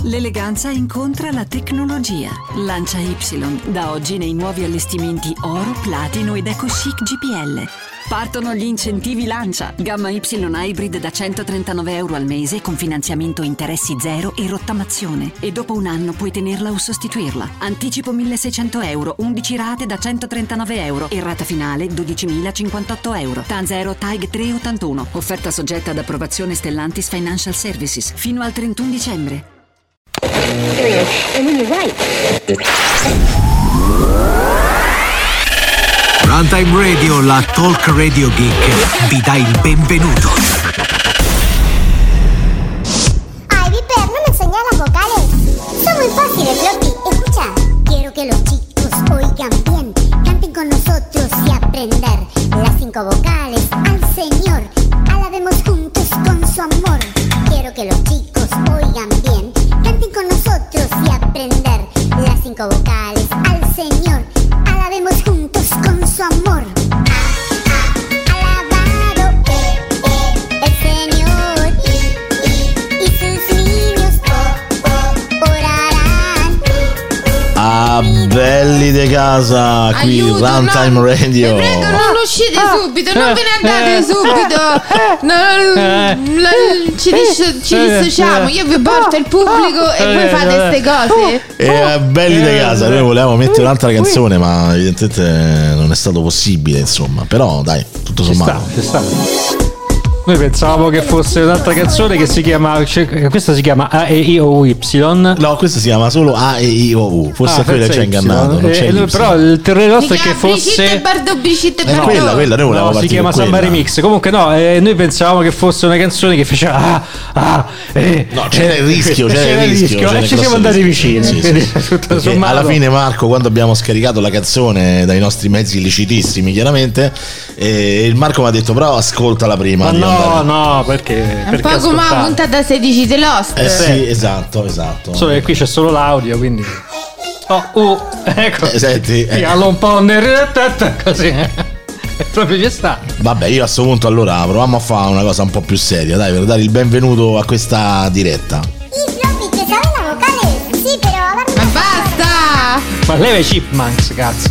L'eleganza incontra la tecnologia. Lancia Y, da oggi nei nuovi allestimenti oro, platino ed eco chic GPL. Partono gli incentivi Lancia. Gamma Y Hybrid da €139 al mese con finanziamento interessi zero e rottamazione. E dopo un anno puoi tenerla o sostituirla. Anticipo €1.600, 11 rate da €139 e rata finale €12.058. TAN 0 TAG 381. Offerta soggetta ad approvazione Stellantis Financial Services fino al 31 dicembre. Runtime Radio, la Talk Radio Geek, vi dà il benvenuto. Ay, Viper, no me enseñás las vocales. Son muy fáciles, Floppy. Escucha. Quiero que los chicos oigan bien, canten con nosotros y aprender las 5 vocales al Señor. Alabemos juntos con su amor. Quiero que los chicos oigan bien, canten con nosotros y aprender las 5 vocales al Señor. Alabemos juntos con su amor. Alabado el Señor y sus niños orarán. Ah, belli de casa, qui Aiuto, Runtime no. Radio. Vi prego, non uscite subito, non ve ne andate subito. Ci dissociamo, io vi porto il pubblico e voi fate queste cose. Belli de casa, noi volevamo mettere un'altra canzone, ma evidentemente non è stato possibile, insomma. Però dai, tutto sommato. Ci sta. Noi pensavamo che fosse un'altra canzone che si chiama, questa si chiama A E I O U Y. No, questa si chiama solo A E I O U. Forse quello ci ha ingannato. Non c'è però il terrore nostro è che fosse Brigitte Bardot, Brigitte Bardot. quella noi volevamo no, si partire chiama con Samba quella. Remix. Comunque no, noi pensavamo che fosse una canzone che faceva no, c'era il rischio, e ci siamo andati vicini. Sì. Tutto sommato. Alla fine, Marco, quando abbiamo scaricato la canzone dai nostri mezzi illecitissimi, chiaramente, il Marco mi ha detto però ascoltala prima. Ma di andare. no, perché Un po' come la puntata 16 di Lost. Sì, esatto. Solo che qui c'è solo l'audio, quindi ecco. Senti, Allo un po' così. E proprio ci sta. Vabbè, io a questo punto allora proviamo a fare una cosa un po' più seria, dai, per dare il benvenuto a questa diretta. Y Floppy, ¿te sabes las vocales? Sí, pero a ver. Ma basta! Ma leva i Chipmunks, cazzo.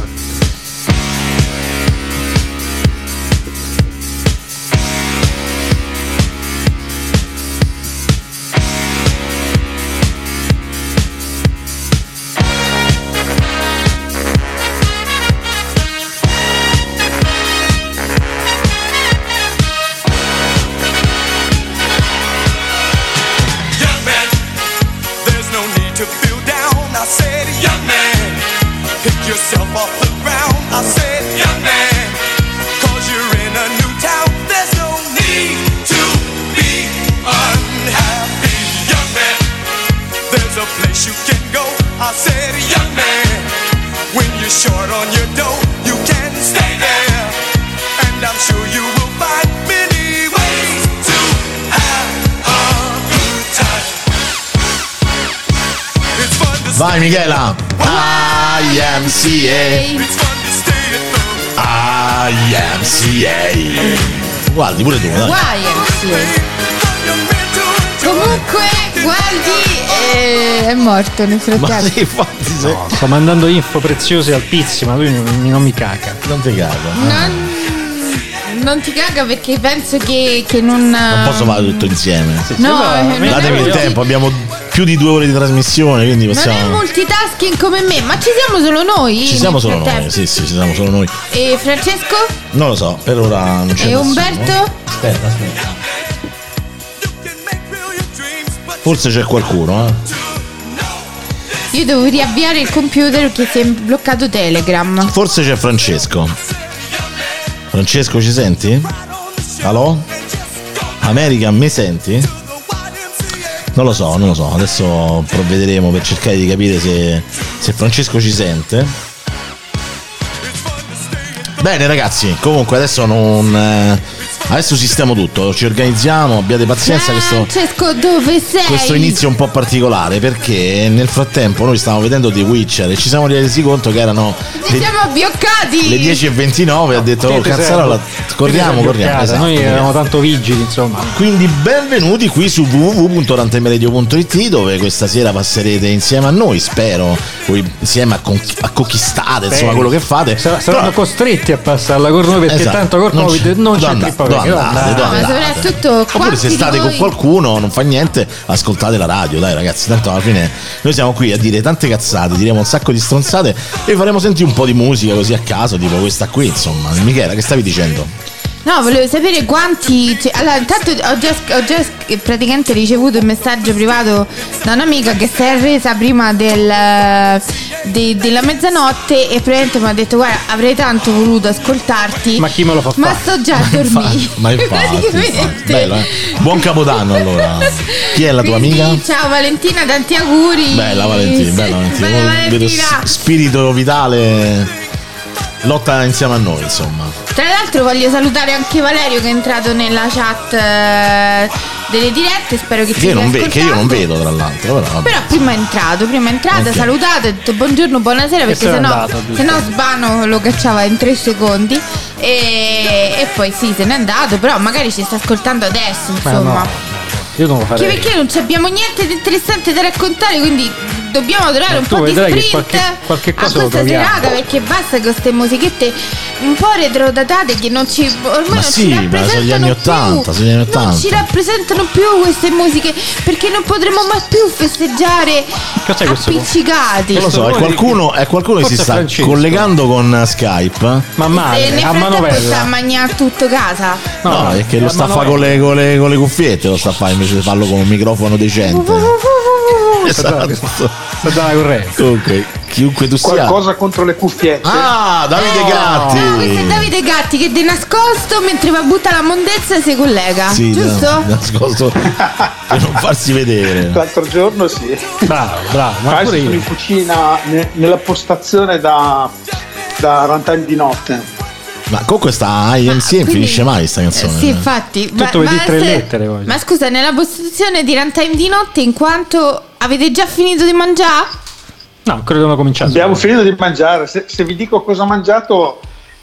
Vai Michela. IMCA. Guardi pure tu, dai. Comunque, guardi, è morto nel Ma frattempo. sì, infatti No, sto mandando info preziose al Pizzi, ma lui non mi caga. non ti caga. Non ti caga perché penso che non. Non posso fare tutto insieme. No, Datemi il tempo, abbiamo più di 2 ore di trasmissione, quindi non è possiamo. multitasking come me, ma ci siamo solo noi. Ci siamo nel solo noi, frattempo. sì, ci siamo solo noi. E Francesco? Non lo so, per ora non c'è E nessuno. Umberto? Aspetta. Forse c'è qualcuno, Io devo riavviare il computer perché si è bloccato Telegram. Forse c'è Francesco. Francesco, ci senti? Allo? America, mi senti? Non lo so, adesso provvederemo per cercare di capire se Francesco ci sente. Bene ragazzi, comunque adesso non Adesso sistemo tutto, ci organizziamo, abbiate pazienza. Francesco, dove sei? Questo inizio è un po' particolare perché nel frattempo noi stavamo vedendo The Witcher e ci siamo resi conto che erano siamo abbioccati le 10:29 e ha detto cazzarola, corriamo. Esatto. Noi eravamo tanto vigili, insomma. Quindi benvenuti qui su www.rantimeradio.it, dove questa sera passerete insieme a noi, spero, insieme a conquistate, insomma, quello che fate. Saranno costretti a passarla con noi perché tanto col Covid non c'è più paura. Ma soprattutto oppure se state con qualcuno non fa niente, ascoltate la radio, dai ragazzi, tanto alla fine noi siamo qui a dire tante cazzate, diremo un sacco di stronzate e faremo sentire un po' di musica così a caso, tipo questa qui, insomma. Michela, che stavi dicendo? No, volevo sapere quanti. Allora, intanto ho già praticamente ricevuto un messaggio privato da un'amica che si è resa prima della mezzanotte e praticamente mi ha detto: guarda, avrei tanto voluto ascoltarti. Ma chi me lo fa fare? Ma sto già a dormire. Ma infatti. Bello, Buon Capodanno allora. Chi è la tua amica? Ciao Valentina, tanti auguri. Bella Valentina. Vedo spirito vitale. Lotta insieme a noi, insomma. Tra l'altro voglio salutare anche Valerio che è entrato nella chat delle dirette. Spero che io non vedo, tra l'altro. Però prima è entrato, okay. Salutato, ha detto buongiorno, buonasera, perché sennò Sbano lo cacciava in 3 secondi e poi sì, se n'è andato. Però magari ci sta ascoltando adesso, insomma. Io non lo farei. Perché non abbiamo niente di interessante da raccontare, quindi dobbiamo trovare un po' di sprint qualche cosa a questa serata, perché basta con queste musichette un po' retrodatate che non ci ormai ci rappresentano sono gli anni 80, non ci rappresentano più queste musiche, perché non potremo mai più festeggiare appiccicati. Non lo so, è qualcuno che si sta collegando con Skype. Ma male, a manovella. Sta a mangiare tutto casa. No, è che lo sta a fare con le cuffiette, lo sta a fare invece di farlo con un microfono decente. Esatto. Comunque, chiunque tu sia. Qualcosa contro le cuffiette. Davide Gatti. No, questo è Davide Gatti che di nascosto, mentre va a buttare la mondezza, si collega. Sì, giusto? Nascosto per non farsi vedere. L'altro giorno sì. Bravo. Ma pure io in cucina, nella postazione da Runtime di notte. Ma comunque sta IMC e finisce mai sta canzone. Sì, infatti. Tutto vedi 3 lettere. Ma scusa, nella postazione di Runtime di notte, in quanto avete già finito di mangiare? No, credo non cominciato. Abbiamo finito di mangiare. Se vi dico cosa ho mangiato,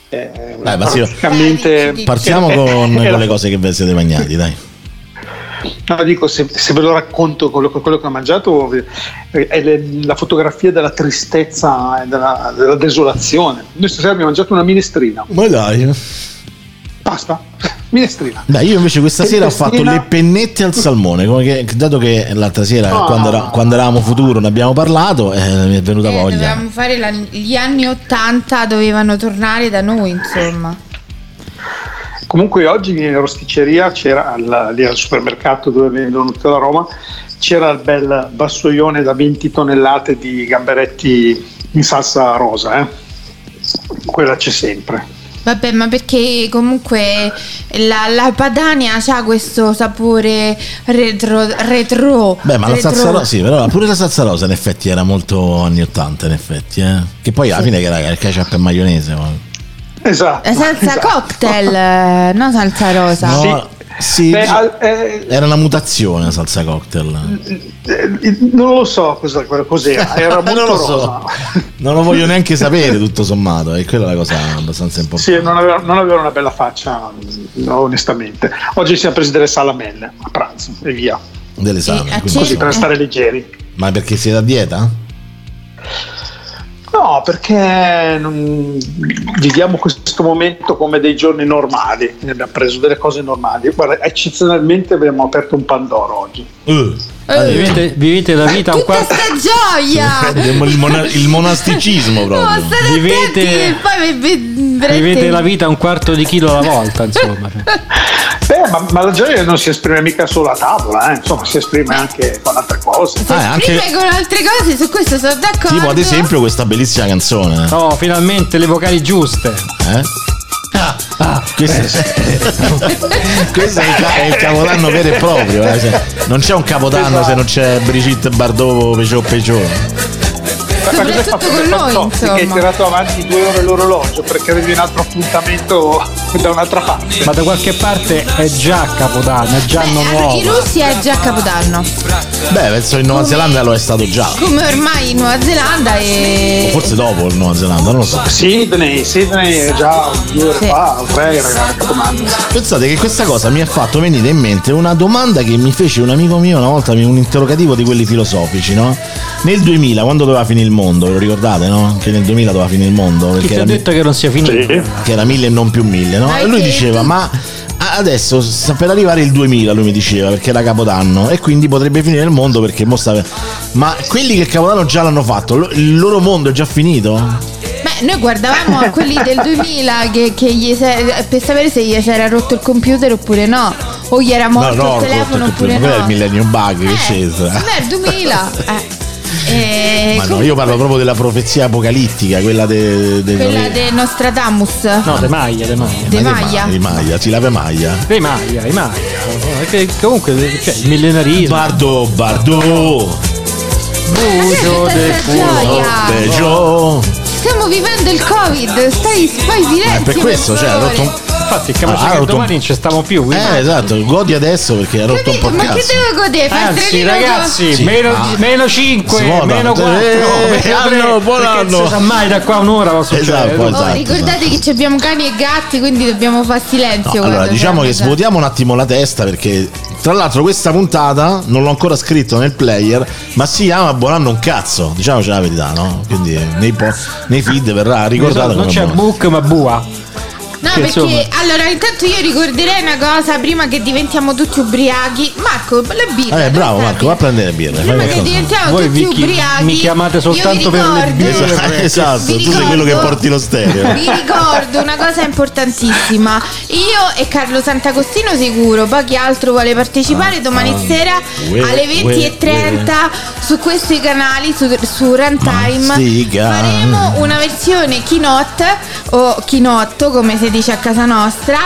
praticamente. Partiamo con le cose che vi siete mangiati, dai. No, dico, se ve lo racconto quello che ho mangiato è la fotografia della tristezza e della desolazione. Noi stasera abbiamo mangiato una minestrina. Ma dai. Basta, minestrina. Dai, io invece questa sera ho fatto le pennette al salmone, dato che l'altra sera quando eravamo futuro ne abbiamo parlato, mi è venuta voglia. Dovevamo fare gli anni 80, dovevano tornare da noi, insomma. Comunque oggi in rosticceria c'era lì al supermercato dove vendono tutta la Roma, c'era il bel vassoione da 20 tonnellate di gamberetti in salsa rosa, quella c'è sempre. Vabbè, ma perché comunque la Padania ha questo sapore retro. Beh, ma la salsa rosa, sì, però pure la salsa rosa in effetti era molto anni 80 in effetti, Che poi alla fine era il ketchup e maionese. Esatto. Salsa cocktail, no salsa rosa. No, sì. Era una mutazione la salsa cocktail. Non lo so cos'era. Era molto non lo rosa. So. Non lo voglio neanche sapere, tutto sommato. E quella è la cosa abbastanza importante. Sì, non aveva una bella faccia, no, onestamente. Oggi siamo presi delle salamelle a pranzo e via. Delle salame. Così per stare leggeri. Ma perché siete a dieta? No, perché viviamo questo momento come dei giorni normali, abbiamo preso delle cose normali. Guarda, eccezionalmente abbiamo aperto un Pandoro oggi. Vivete la vita un quarto. Tutta sta gioia! Il monasticismo proprio. No, vivete la vita un quarto di chilo alla volta, insomma. Ma la gioia non si esprime mica solo a tavola, insomma, si esprime anche con altre cose. Si esprime con altre cose, su questo sono d'accordo. Tipo ad esempio questa bellissima canzone. Oh, finalmente le vocali giuste. Questo è il capodanno vero e proprio. Non c'è un capodanno se non c'è Brigitte Bardot Peugeot. Soprattutto con noi, insomma. Che hai tirato avanti 2 ore l'orologio perché avevi un altro appuntamento da un'altra parte. Ma da qualche parte è già Capodanno, è già anno nuovo. In Russia è già Capodanno. Beh, penso in Nuova Zelanda lo è stato già. Come ormai in Nuova Zelanda O forse dopo il Nuova Zelanda, non lo so. Sydney è già 2 ore fa, 3 ragazzi, Capodanno. Pensate che questa cosa mi ha fatto venire in mente una domanda che mi fece un amico mio una volta, un interrogativo di quelli filosofici, no? Nel 2000, quando doveva finire il mondo, ve lo ricordate, no? Che nel 2000 doveva finire il mondo. Chi ti ha detto che non sia finito? Sì. Che era 1000 e non più 1000, no? E lui diceva, ma adesso sta per arrivare il 2000, lui mi diceva, perché era Capodanno, e quindi potrebbe finire il mondo perché ma quelli che il Capodanno già l'hanno fatto, il loro mondo è già finito? Beh, noi guardavamo a quelli del 2000 che per sapere se gli si era rotto il computer oppure no, o gli era morto il telefono oppure no. Quello è il Millennium Bug che c'entra. Non è il 2000. Ma no, io parlo proprio della profezia apocalittica, quella di Nostradamus. No, De Maglia. Di Maglia, si lava Maglia. De Maglia. Perché comunque, cioè, il millenarismo. Bardo. Bucio del culo. Stiamo vivendo il Covid, fai silenzio. Per questo, cioè, ha rotto Infatti, capace che domani non ci stiamo più. Esatto, godi adesso perché ha rotto un po' il cazzo. Ma che devo godere? Anzi, ragazzi, Sì. meno 5, meno 4, anno, buon anno. Non si sa mai da qua un'ora cosa succede. Esatto. Ricordate che abbiamo cani e gatti, quindi dobbiamo fare silenzio. Allora, diciamo che svuotiamo un attimo la testa, perché tra l'altro questa puntata non l'ho ancora scritto nel player, ma si chiama Buon anno un cazzo, diciamoci la verità, no? Quindi nei feed verrà ricordato. Non c'è book ma bua. No, che perché insomma... allora intanto io ricorderei una cosa prima che diventiamo tutti ubriachi. Marco, le birre. Bravo Marco, va a prendere birre. Prima che diventiamo Voi tutti ubriachi. Mi chiamate soltanto per le birre. Esatto, tu sei quello che porti lo stereo. Vi ricordo una cosa importantissima. Io e Carlo Sant'Agostino sicuro, poi chi altro vuole partecipare domani sera alle 20:30 su questi canali, su Runtime, faremo una versione keynote o keynote come si dice a casa nostra,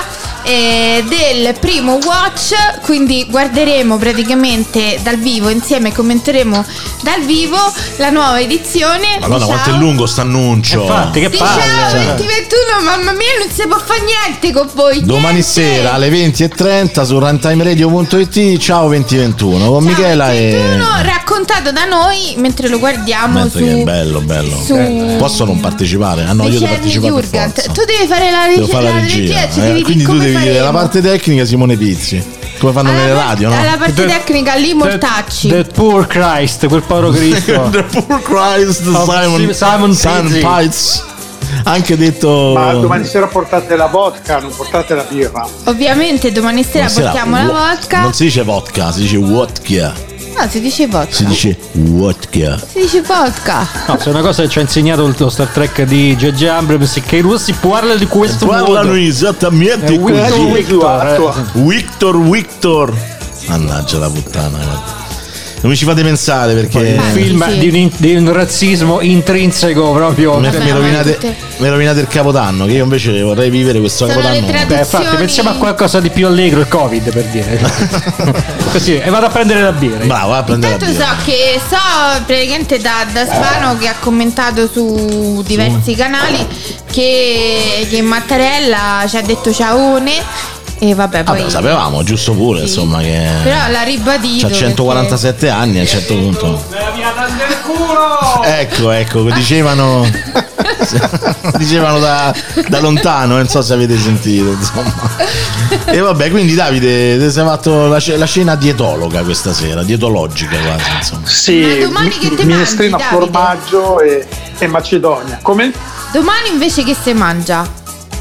del primo watch, quindi guarderemo praticamente dal vivo insieme, commenteremo dal vivo la nuova edizione. Madonna, quanto è lungo st'annuncio. Infatti, che palle. Ciao 2021, mamma mia, non si può fare niente con voi. Domani sera alle 20:30 su runtimeradio.it. Ciao 2021 con Michela 2021, raccontato da noi mentre lo guardiamo su. Che bello. Posso non partecipare? Ah no, io devo partecipare per forza. Tu devi fare la regia, quindi tu devi dire la parte tecnica Simone Pizzi, come fanno nelle radio, no? La parte tecnica lì Mortacci. The Poor Christ, quel povero Cristo. The Poor Christ, Simon Pizzi. Anche detto. Ma domani sera portate la vodka, non portate la birra. Ovviamente domani sera portiamo la vodka. Non si dice vodka, si dice vodka. No, si dice vodka. Si dice vodka. Si dice vodka. No, se una cosa che ci ha insegnato lo Star Trek di J.J. Abrams è che non si parla di questo parlano esattamente così. Victor. Mannaggia la puttana, guarda. Non mi ci fate pensare perché un film di un razzismo intrinseco proprio. Mi rovinate il Capodanno, che io invece vorrei vivere questo Capodanno. Infatti pensiamo a qualcosa di più allegro, il Covid, per dire. Così, e vado a prendere la birra. Bravo, va a prendere Intanto la birra. so praticamente da Spano che ha commentato su diversi canali che Mattarella ci ha detto ciaone. E vabbè, poi lo sapevamo, giusto pure, insomma, che però l'ha ribadito. C'ha 147 anni a un certo punto. Ecco, dicevano da lontano, non so se avete sentito, insomma. E vabbè, quindi Davide, ti sei fatto la cena dietologa questa sera, dietologica quasi, insomma. Sì, ma domani che te minestrina, mangi, formaggio e macedonia. Come? Domani invece che si mangia?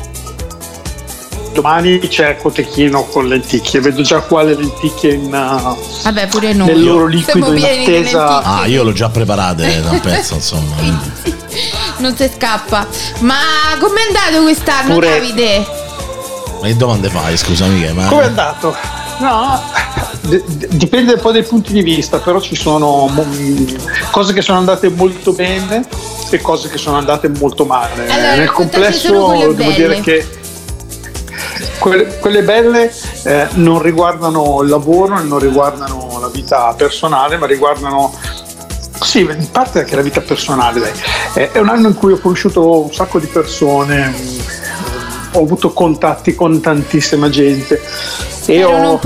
Domani c'è cotechino con lenticchie, vedo già qua le lenticchie vabbè, pure noi nel loro liquido in attesa. Io l'ho già preparate da un pezzo, insomma. Non si scappa. Ma com'è andato quest'anno, Davide? Ma che domande fai, scusami? Com'è andato? No, dipende un po' dai punti di vista, però ci sono cose che sono andate molto bene e cose che sono andate molto male. Allora, nel complesso devo dire che quelle belle non riguardano il lavoro, non riguardano la vita personale, ma riguardano in parte anche la vita personale. È un anno in cui ho conosciuto un sacco di persone, ho avuto contatti con tantissima gente e ho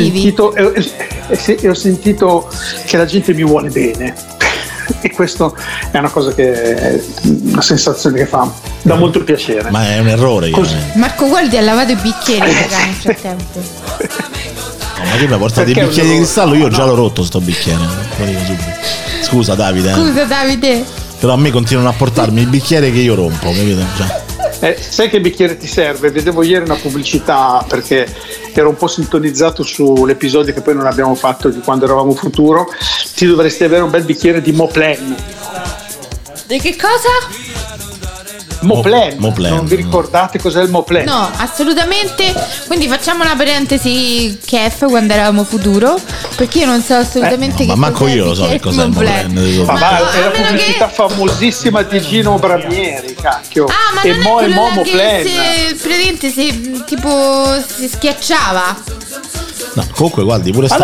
sentito che la gente mi vuole bene. E questo è una cosa una sensazione che dà molto piacere. Ma è un errore. Marco Gualdi ha lavato i bicchieri nel frattempo. Ma tu mi hai portato i bicchieri di cristallo, io già l'ho rotto sto bicchiere. Scusa Davide. Però a me continuano a portarmi il bicchiere che io rompo, capito? Sai che bicchiere ti serve? Vedevo ieri una pubblicità perché ero un po' sintonizzato sull'episodio che poi non abbiamo fatto di Quando eravamo futuro. Ti dovresti avere un bel bicchiere di Moplen. Di che cosa? Moplen. Non vi ricordate cos'è il Moplen? No, assolutamente. Quindi facciamo una parentesi Kef Quando eravamo futuro, perché io non so assolutamente ma manco io lo so che cos'è il Moplen. È la pubblicità famosissima di Gino Bramieri, cacchio. Ma e non è Moplen. Praticamente si schiacciava. No, comunque guardi pure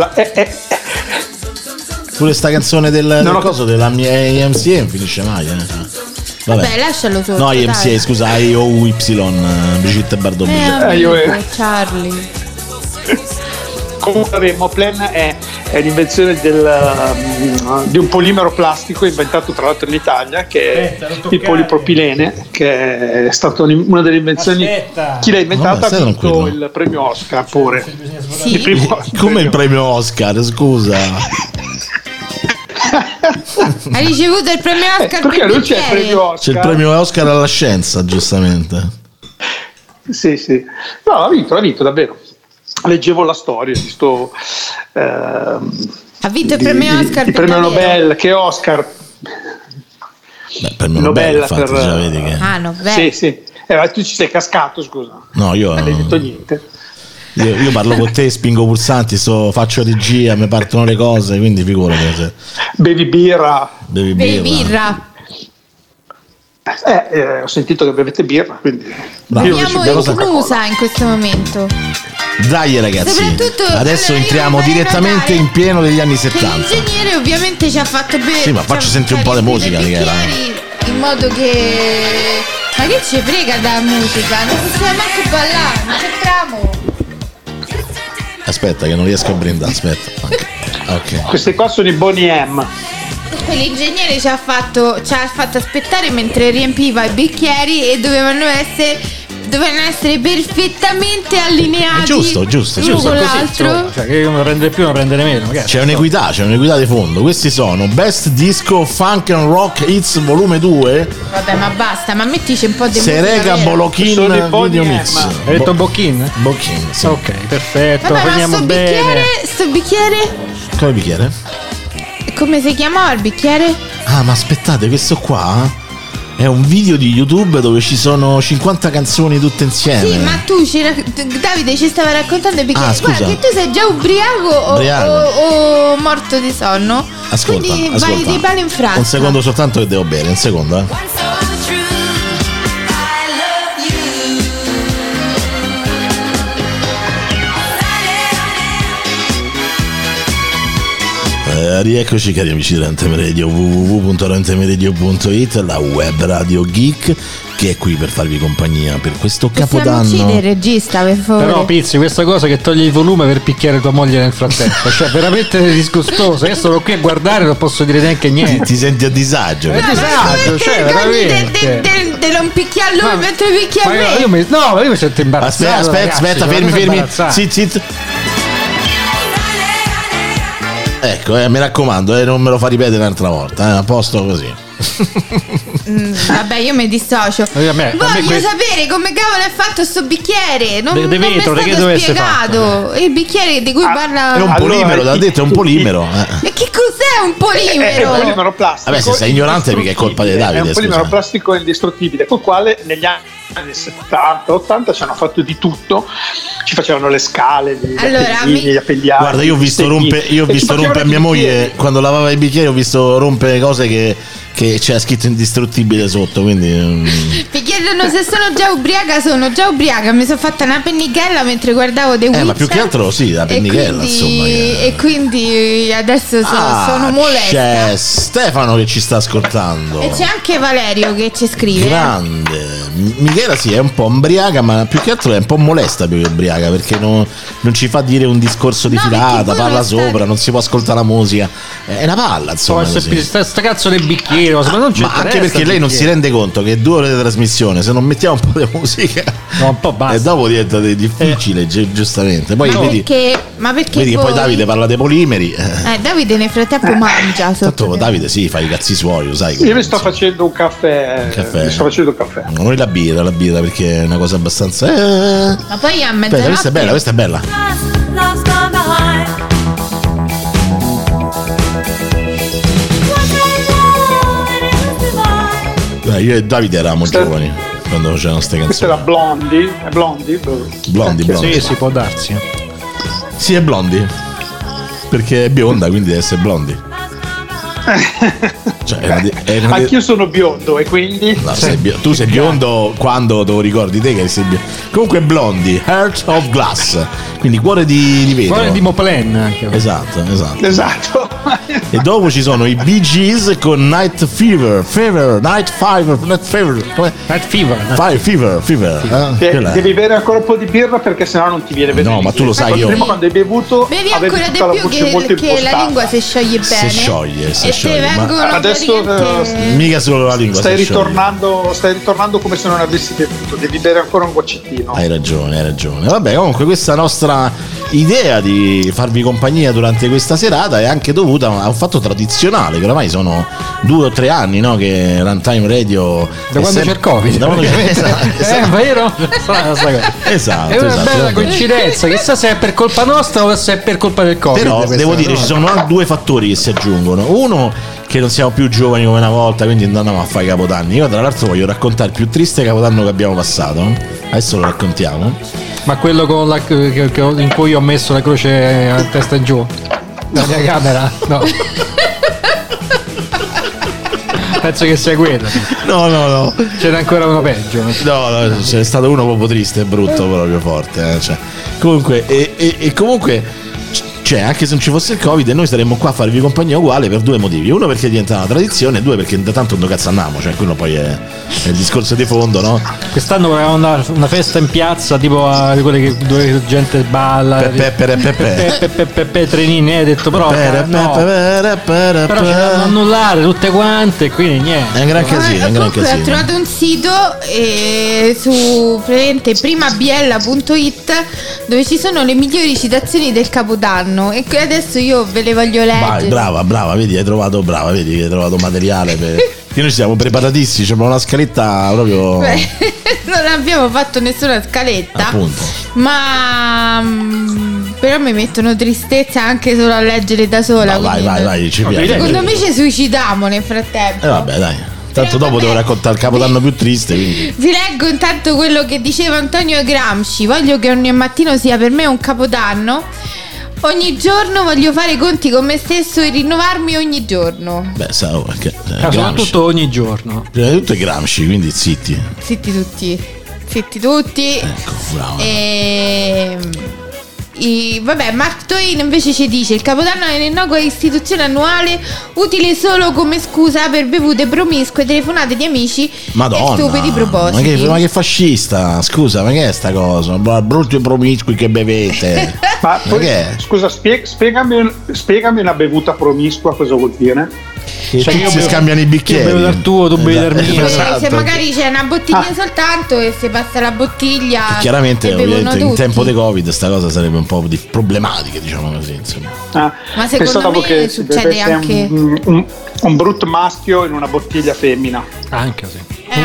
pure sta canzone della mia MCM finisce mai. Vabbè, lascialo sotto. No, IMCA, scusa, IOY, Brigitte Bardot. Charlie. Comunque Moplen è l'invenzione di un polimero plastico inventato tra l'altro in Italia, che è il polipropilene, che è stata una delle invenzioni. Chi l'ha inventata ha vinto il premio Oscar pure. Sì. Come il premio Oscar, scusa? Hai ricevuto il premio Oscar perché non c'è il premio Oscar? C'è il premio Oscar alla scienza, giustamente. Sì. No, ha vinto davvero. Leggevo la storia di sto ha vinto il premio Oscar. Il premio Nobel, che Oscar. Beh, premio Nobel infatti, già vedi che. Nobel. Sì. Tu ci sei cascato, scusa. No, io non hai detto niente. Io parlo con te, spingo pulsanti, faccio regia, mi partono le cose, quindi figurati se. Bevi birra. Ho sentito che bevete birra, quindi. Abbiamo inclusa in questo momento. Dai ragazzi, adesso entriamo direttamente in pieno degli anni 70. L'ingegnere ovviamente ci ha fatto bere. Sì, ma facci sentire un po' di musica, in modo che. Ma che ci frega da musica? Non possiamo manco ballare, non c'entriamo. Aspetta che non riesco a brindare, aspetta. Okay. Questi qua sono i Boney M. L'ingegnere ci ha fatto aspettare mentre riempiva i bicchieri e dovevano essere perfettamente allineati. Giusto. Con l'altro. Cioè che uno non prende più, non prende meno. C'è un'equità di fondo. Questi sono Best Disco Funk and Rock Hits Volume 2. Vabbè, ma basta, ma mettici un po' di Serega Bolochin Video Mix. Hai detto Bocchin? Bocchin, sì. Ok, perfetto. Vabbè, veniamo bene. Sto bicchiere? Come bicchiere? Come si chiamava il bicchiere? Ah, ma aspettate, questo qua è un video di YouTube dove ci sono 50 canzoni tutte insieme. Sì, ma Davide ci stava raccontando il bicchiere. Scusa. Guarda che tu sei già ubriaco o morto di sonno. Ascolta, quindi vai di palo in frasca. Un secondo soltanto che devo bere, un secondo. Rieccoci cari amici di Renteme Radio, www.rentemeradio.it, la web radio geek che è qui per farvi compagnia per questo Capodanno. Uccide il regista, per favore. Però Pizzi, questa cosa che toglie il volume per picchiare tua moglie nel frattempo, cioè veramente disgustoso. Io sono qui a guardare, non posso dire neanche niente. Ti senti a disagio? A disagio, cioè veramente. De non picchiare lui mentre picchia a me. Io mi sento imbarazzato. Aspetta, fermi. Zit. Ecco, mi raccomando, non me lo fa ripetere un'altra volta, a posto così. Vabbè, io mi dissocio. Voglio sapere come cavolo è fatto sto bicchiere. Non mi è stato spiegato. Il bicchiere di cui parla. È un polimero, l'ha detto, è un polimero. E che cos'è un polimero? È un polimero plastico. Vabbè, se sei ignorante mica è colpa di Davide. È un polimero plastico indistruttibile, col quale negli anni 70-80 ci hanno fatto di tutto. Ci facevano le scale, gli appendiali. Guarda, io ho visto rompere mia moglie quando lavava i bicchieri, ho visto rompere cose che c'era scritto indistruttibile sotto, quindi mi chiedono se sono già ubriaca. Mi sono fatta una pennichella mentre guardavo The Witcher. Ma più che altro sì, la pennichella, insomma. E quindi adesso sono molesta. C'è Stefano che ci sta ascoltando. E c'è anche Valerio che ci scrive. Grande. Michela sì, è un po' ubriaca, ma più che altro è un po' molesta più che ubriaca, perché non ci fa dire un discorso di filata, parla sopra, non si può ascoltare la musica. È una palla, insomma. Sta cazzo del bicchiere, ma non c'è. Ma anche perché lei non si rende conto che 2 ore di trasmissione, se non mettiamo un po' di musica, un po' basta. E dopo diventa difficile, giustamente. Poi vedi perché che poi Davide parla dei polimeri. Davide nel frattempo mangia. Tanto Davide sì, fa i cazzi suoi, lo sai. Io mi sto facendo un caffè. Mi sto facendo un caffè. Non è la birra perché è una cosa abbastanza. Ma poi a mezzanotte. Questa è bella. Io e Davide eravamo giovani quando facevano queste canzoni. Questa era Blondie. È Blondie? Blondie. Sì, si può darsi. Sì, è Blondie. Perché è bionda, quindi deve essere Blondie. Anch'io sono biondo e quindi no, tu sei biondo quando te lo ricordi te che sei biondo. Comunque Blondie, Heart of Glass, quindi cuore di vetro, cuore di Moplen anche. Esatto. E dopo ci sono i Bee Gees con Night Fever. Devi bere ancora un po' di birra perché sennò non ti viene bene. No, ma tu lo sai, io prima quando hai bevuto bevi ancora di più che la lingua si scioglie bene. Si scioglie. Ma adesso mica solo la lingua. Stai ritornando come se non avessi bevuto. Devi bere ancora un goccettino. Hai ragione. Vabbè, comunque questa nostra idea di farvi compagnia durante questa serata è anche dovuta a un fatto tradizionale, che oramai sono 2 o 3 anni, no? Che Runtime Radio da quando c'è il Covid. È vero? Esatto. È una bella coincidenza. Chissà se è per colpa nostra o se è per colpa del Covid. Però devo dire, ci sono 2 fattori che si aggiungono. Uno, che non siamo più giovani come una volta, quindi andiamo a fare i capodanni. Io tra l'altro voglio raccontare il più triste capodanno che abbiamo passato. Adesso lo raccontiamo. Ma quello con in cui ho messo la croce a testa in giù dalla mia camera? No. Penso che sia quello. No. C'era ancora uno peggio. No, c'è stato uno proprio triste e brutto, proprio forte. Cioè. Comunque, e comunque. Cioè, anche se non ci fosse il Covid, noi saremmo qua a farvi compagnia uguale per 2 motivi. Uno, perché diventa una tradizione, 2, perché da tanto non cazzo andiamo. Cioè, quello poi è il discorso di fondo, no? Quest'anno volevamo andare una festa in piazza, tipo quelle dove gente balla. Trenini, hai detto però. Però ce l'hanno annullare tutte quante, quindi niente. È un gran casino, Ho trovato un sito su praticamente primabiella.it dove ci sono le migliori citazioni del Capodanno. E adesso io ve le voglio leggere. Vai, brava, vedi, hai trovato materiale che noi siamo preparatissimi, c'è una scaletta proprio. Non abbiamo fatto nessuna scaletta. Appunto. Ma però mi mettono tristezza anche solo a leggere da sola. Vai, ci piace. Secondo me ci suicidiamo nel frattempo. Vabbè, dai. Tanto dopo devo raccontare il Capodanno più triste, quindi. Vi leggo intanto quello che diceva Antonio Gramsci. Voglio che ogni mattino sia per me un Capodanno. Ogni giorno voglio fare i conti con me stesso e rinnovarmi ogni giorno. Beh, perché soprattutto ogni giorno. Prima di tutto è Gramsci, quindi zitti. Zitti tutti. Ecco, bravo. Vabbè, Mark Twain invece ci dice: il Capodanno è un'innocua istituzione annuale utile solo come scusa per bevute promiscue, telefonate di amici Madonna, e stupidi propositi. Ma che fascista, scusa, ma che è sta cosa? Brutti promiscui che bevete. ma poi, che è? Scusa, spiegami una bevuta promiscua cosa vuol dire? Che si scambiano i bicchieri. Io bevo dal tuo, tu bevi dal mio. Esatto. Se magari c'è una bottiglia soltanto e se passa la bottiglia. Che chiaramente ovviamente in tutti. tempo di Covid sta cosa sarebbe un po' di problematica, diciamo così, insomma. Ma secondo me che succede anche un brutto maschio in una bottiglia femmina. Anche sì.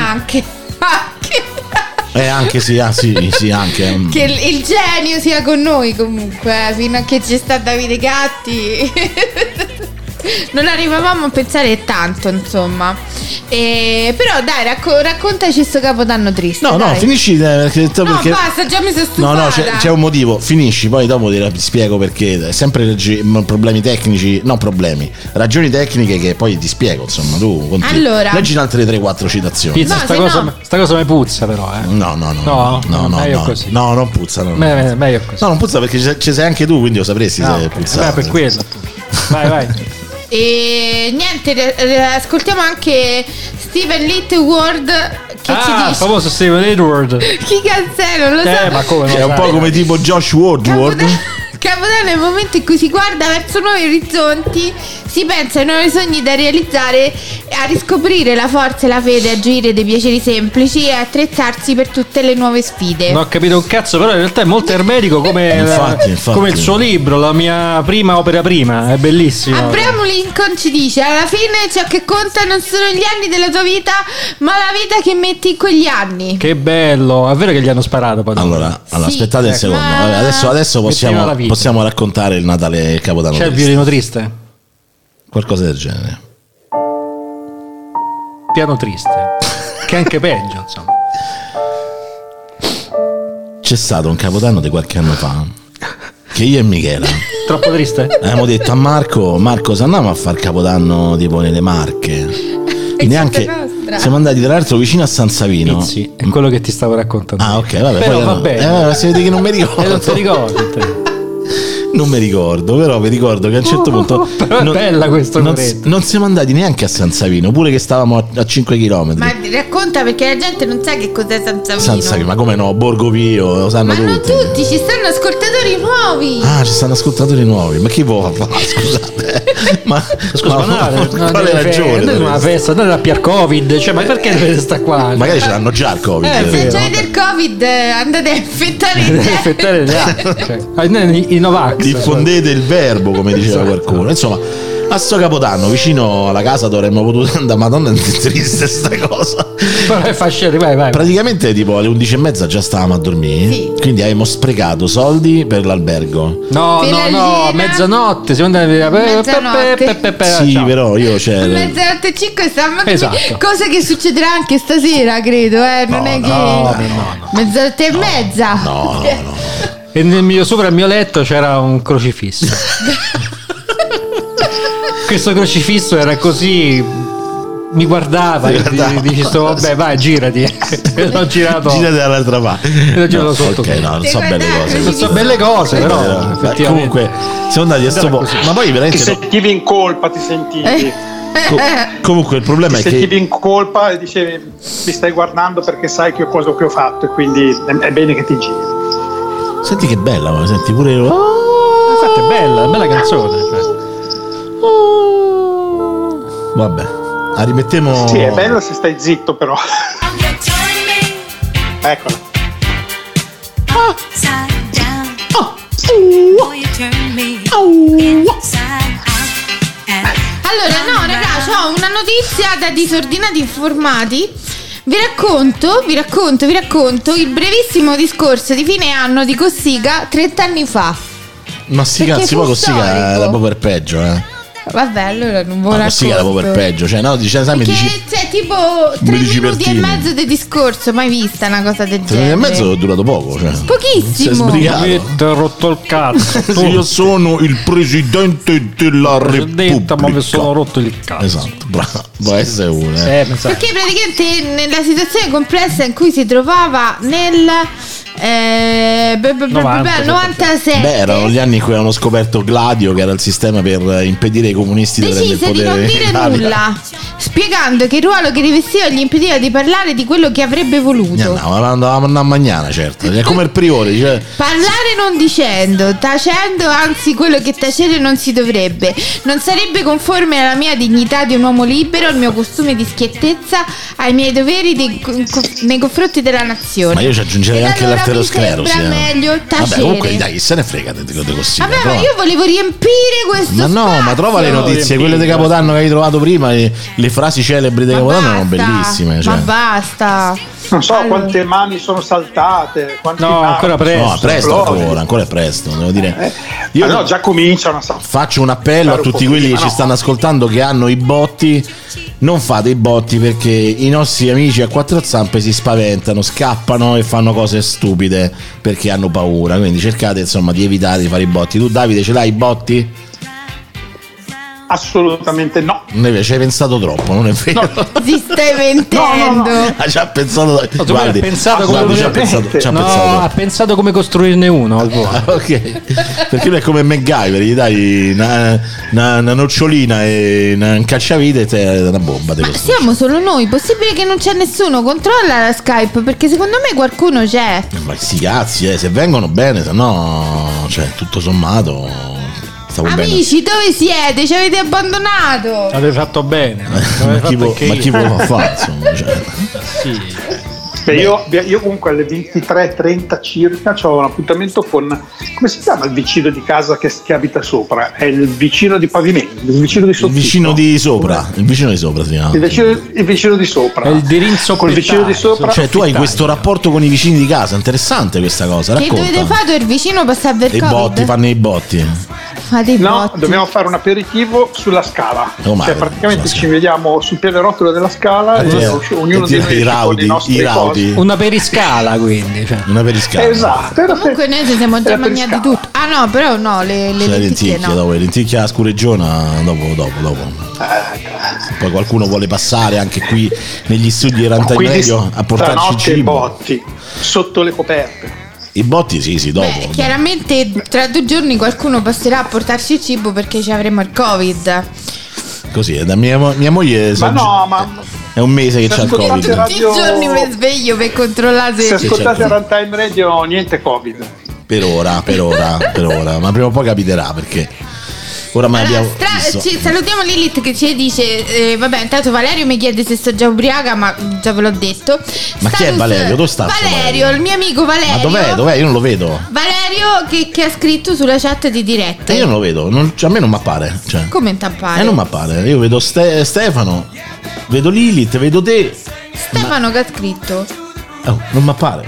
Anche sì, anche. Che il genio sia con noi comunque, fino a che ci sta Davide Gatti. Non arrivavamo a pensare tanto, insomma. Però dai, raccontaci sto Capodanno triste. No, dai. finisci perché basta, già mi sono stufata. No, c'è un motivo, finisci, poi dopo ti spiego perché. Sempre problemi tecnici, no problemi, ragioni tecniche che poi ti spiego, insomma, tu continui. Allora, leggi altre 3-4 citazioni. Pizza, sta cosa mi puzza però, No, così. No, non puzza. Meglio così. No, non puzza perché ci sei anche tu, quindi lo sapresti se puzza. Per quello. Vai. E niente, ascoltiamo anche Steven Littlewood Che ci il dice? famoso Steven Edward. Chi cazzo non lo so. Ma come È un po' come tipo Josh Woodward. Capodanno è il momento in cui si guarda verso nuovi orizzonti, si pensa ai nuovi sogni da realizzare, a riscoprire la forza e la fede, a gioire dei piaceri semplici e a attrezzarsi per tutte le nuove sfide. Non ho capito un cazzo, però in realtà è molto ermetico come, Infatti. come il suo libro, la mia prima opera prima. È bellissimo. Abraham Lincoln ci dice: alla fine ciò che conta non sono gli anni della tua vita, ma la vita che metti in quegli anni. Che bello. È vero che gli hanno sparato poi. Allora, Sì, aspettate un secondo. ma- Adesso Metteva la vita. possiamo raccontare il Natale e il Capodanno. C'è il triste. violino triste? Qualcosa del genere. Piano triste. Che è anche peggio, insomma. C'è stato un Capodanno di qualche anno fa che io e Michela Troppo triste? abbiamo detto a Marco, se andiamo a fare Capodanno tipo nelle Marche. Neanche casa nostra. siamo andati tra l'altro vicino a San Savino. Sì, è quello che ti stavo raccontando. Ah, ok, vabbè. Però poi va bene. si vede che non mi ricordo. E non ti ricordi? Non mi ricordo, però mi ricordo che a un certo punto però è bella questa corretta. non siamo andati neanche a San Savino, pure che stavamo a 5 km. Ma racconta, perché la gente non sa che cos'è San Savino. San Savino, ma come no? Borgo Pio, lo sanno Ma non tutti. tutti, ci stanno ascoltatori nuovi. Ah, ci stanno ascoltatori nuovi. Ma chi vuole fare? Scusate. Scusa, ma no, quale ragione? Non è una festa, non è da Pier Covid, cioè, ma perché dovete stare qua? Magari ce l'hanno già il Covid. È Se vero. c'è del Covid, andate a infettare il Deve effettuare gli altri. Cioè, i Novax. Diffondete il verbo, come diceva Esatto. qualcuno. Insomma, a sto Capodanno, vicino alla casa dovremmo potuto andare. Madonna, è triste sta cosa. Però è fascinante, vai. Praticamente tipo alle 11:30 già stavamo a dormire. Sì. Quindi abbiamo sprecato soldi per l'albergo. No, Per la a cena? mezzanotte siamo andati Mezzanotte. Sì, ciao. però io c'ero. Mezzanotte e 5 stiamo Esatto. cosa che succederà anche stasera, credo, non è che no. mezzanotte e mezza. No. E sopra il mio letto c'era un crocifisso. Questo crocifisso era così, mi guardava e dici vabbè vai girati. E l'ho girato. Girate dall'altra parte. L'ho girato sotto. Ok, no, non Ti so belle guardare, cose. non Non so belle cose, però effettivamente. Comunque, siamo andati a sto po'. Ma poi Ti veramente. sentivi in colpa, ti sentivi. Comunque, il problema Ti è che. sentivi in colpa e dicevi mi stai guardando perché sai che cosa che ho fatto e quindi è bene che ti giri. Senti che bella, ma senti pure. Infatti è bella canzone. Cioè. Vabbè, rimettiamo. Sì, è bello se stai zitto però. Eccola. Allora, no, ragazzi, ho una notizia da disordinati informati. Vi racconto il brevissimo discorso di fine anno di Cossiga 30 anni fa. Ma sti Perché cazzi, fu poi Cossiga storico. era proprio per peggio, Vabbè, allora non ve lo Ma Cossiga era proprio per racconto. peggio. Cioè, no, dice, sai, mi Perché dici. c'è tipo 3 mi dici minuti e Pertini. mezzo di discorso, mai vista una cosa del 3 genere. e mezzo è durato poco, cioè. Pochissimo. Si è sbrigato. Mi ha rotto il cazzo. Io sono il presidente della Repubblica. Ma mi sono rotto il cazzo. Esatto, bravo. Può essere uno, mi sa. Perché praticamente nella situazione complessa in cui si trovava nel 97 Beh, erano gli anni in cui avevano scoperto Gladio, che era il sistema per impedire ai comunisti di prendere il decise di potere. non dire in Italia. nulla, spiegando che il ruolo che rivestiva gli impediva di parlare di quello che avrebbe voluto. No, andavamo a Magnana, certo. È come il priore, dice. Parlare non dicendo, tacendo, anzi quello che tacere non si dovrebbe. Non sarebbe conforme alla mia dignità di un uomo libero, al mio costume di schiettezza, ai miei doveri nei confronti della nazione. Ma io ci aggiungerei Ed anche allora l'arteriosclerosi. mi sembra meglio tacere. Vabbè, comunque dai, se ne frega di così. Vabbè, ma io volevo riempire questo Ma no, spazio. ma trova le notizie, quelle di Capodanno che hai trovato prima, le frasi celebri di Ma Capodanno erano basta, bellissime. Cioè. Ma basta. Non so Allora. quante mani sono saltate, quanti No, marmi. ancora presto. No, presto Esplodi. ancora è presto, devo dire. Io No, già cominciano a faccio un appello a un tutti po' quelli che prima, ci no. stanno ascoltando che hanno i botti. Non fate i botti perché i nostri amici a quattro zampe si spaventano, scappano e fanno cose stupide perché hanno paura. Quindi cercate insomma di evitare di fare i botti. Tu Davide ce l'hai i botti? Assolutamente no. Ci hai pensato troppo, non è vero? No. Si stai mentendo. Ha già pensato. Guardi, ha pensato come costruirne uno al volo. Ok, perché lui è come MacGyver, gli dai una nocciolina e un cacciavite e te una bomba. Ma siamo solo noi, possibile che non c'è nessuno? Controlla la Skype, perché secondo me qualcuno c'è. Ma sti cazzi, se vengono bene, se no, cioè, tutto sommato. Amici, dove siete? Ci avete abbandonato. Avete fatto bene. Ma chi può fare, insomma, cioè. Sì. Beh, io comunque alle 23:30 circa ho un appuntamento con, come si chiama il vicino di casa che abita sopra? È il vicino di pavimento, il vicino di soffitto. Il vicino di sopra si chiama. Il vicino di sopra. È il dirizzo col vicino di sopra. Cioè tu hai questo rapporto con i vicini di casa, interessante questa cosa. Che dovete fare? Il vicino passa a ver i botti, fanno i botti. No, dobbiamo fare un aperitivo sulla scala. Cioè praticamente ci vediamo sul pianerottolo della scala e ognuno di noi con i nostri cosi. Una periscala, quindi, cioè. Una periscala. Esatto. Comunque noi ci siamo già mangiati tutto. Ah no, però no, le lenticchie no. Dopo, le lenticchie alla scureggiona dopo. Poi qualcuno vuole passare anche qui negli studi di Runtime Radio a portarci cibo. Botti sotto le coperte. I botti sì, dopo. Beh, chiaramente tra 2 giorni qualcuno passerà a portarci il cibo perché ci avremo il Covid. Così, da mia moglie è un mese che c'ha il Covid. Tutti i giorni mi sveglio per controllare se ascoltate Runtime Radio niente Covid. Per ora, ma prima o poi capiterà, perché ora mai abbiamo salutiamo Lilith che ci dice vabbè, intanto Valerio mi chiede se sto già ubriaca, ma già ve l'ho detto. Ma chi è Valerio? Dove sta? Valerio, il mio amico Valerio. Ma dov'è? Io non lo vedo. Valerio che ha scritto sulla chat di diretta. Io non lo vedo, a me non mi appare, cioè. Come non ti appare? Non mi appare. Io vedo Stefano, vedo Lilith, vedo te. Stefano che ha scritto? Non mi appare.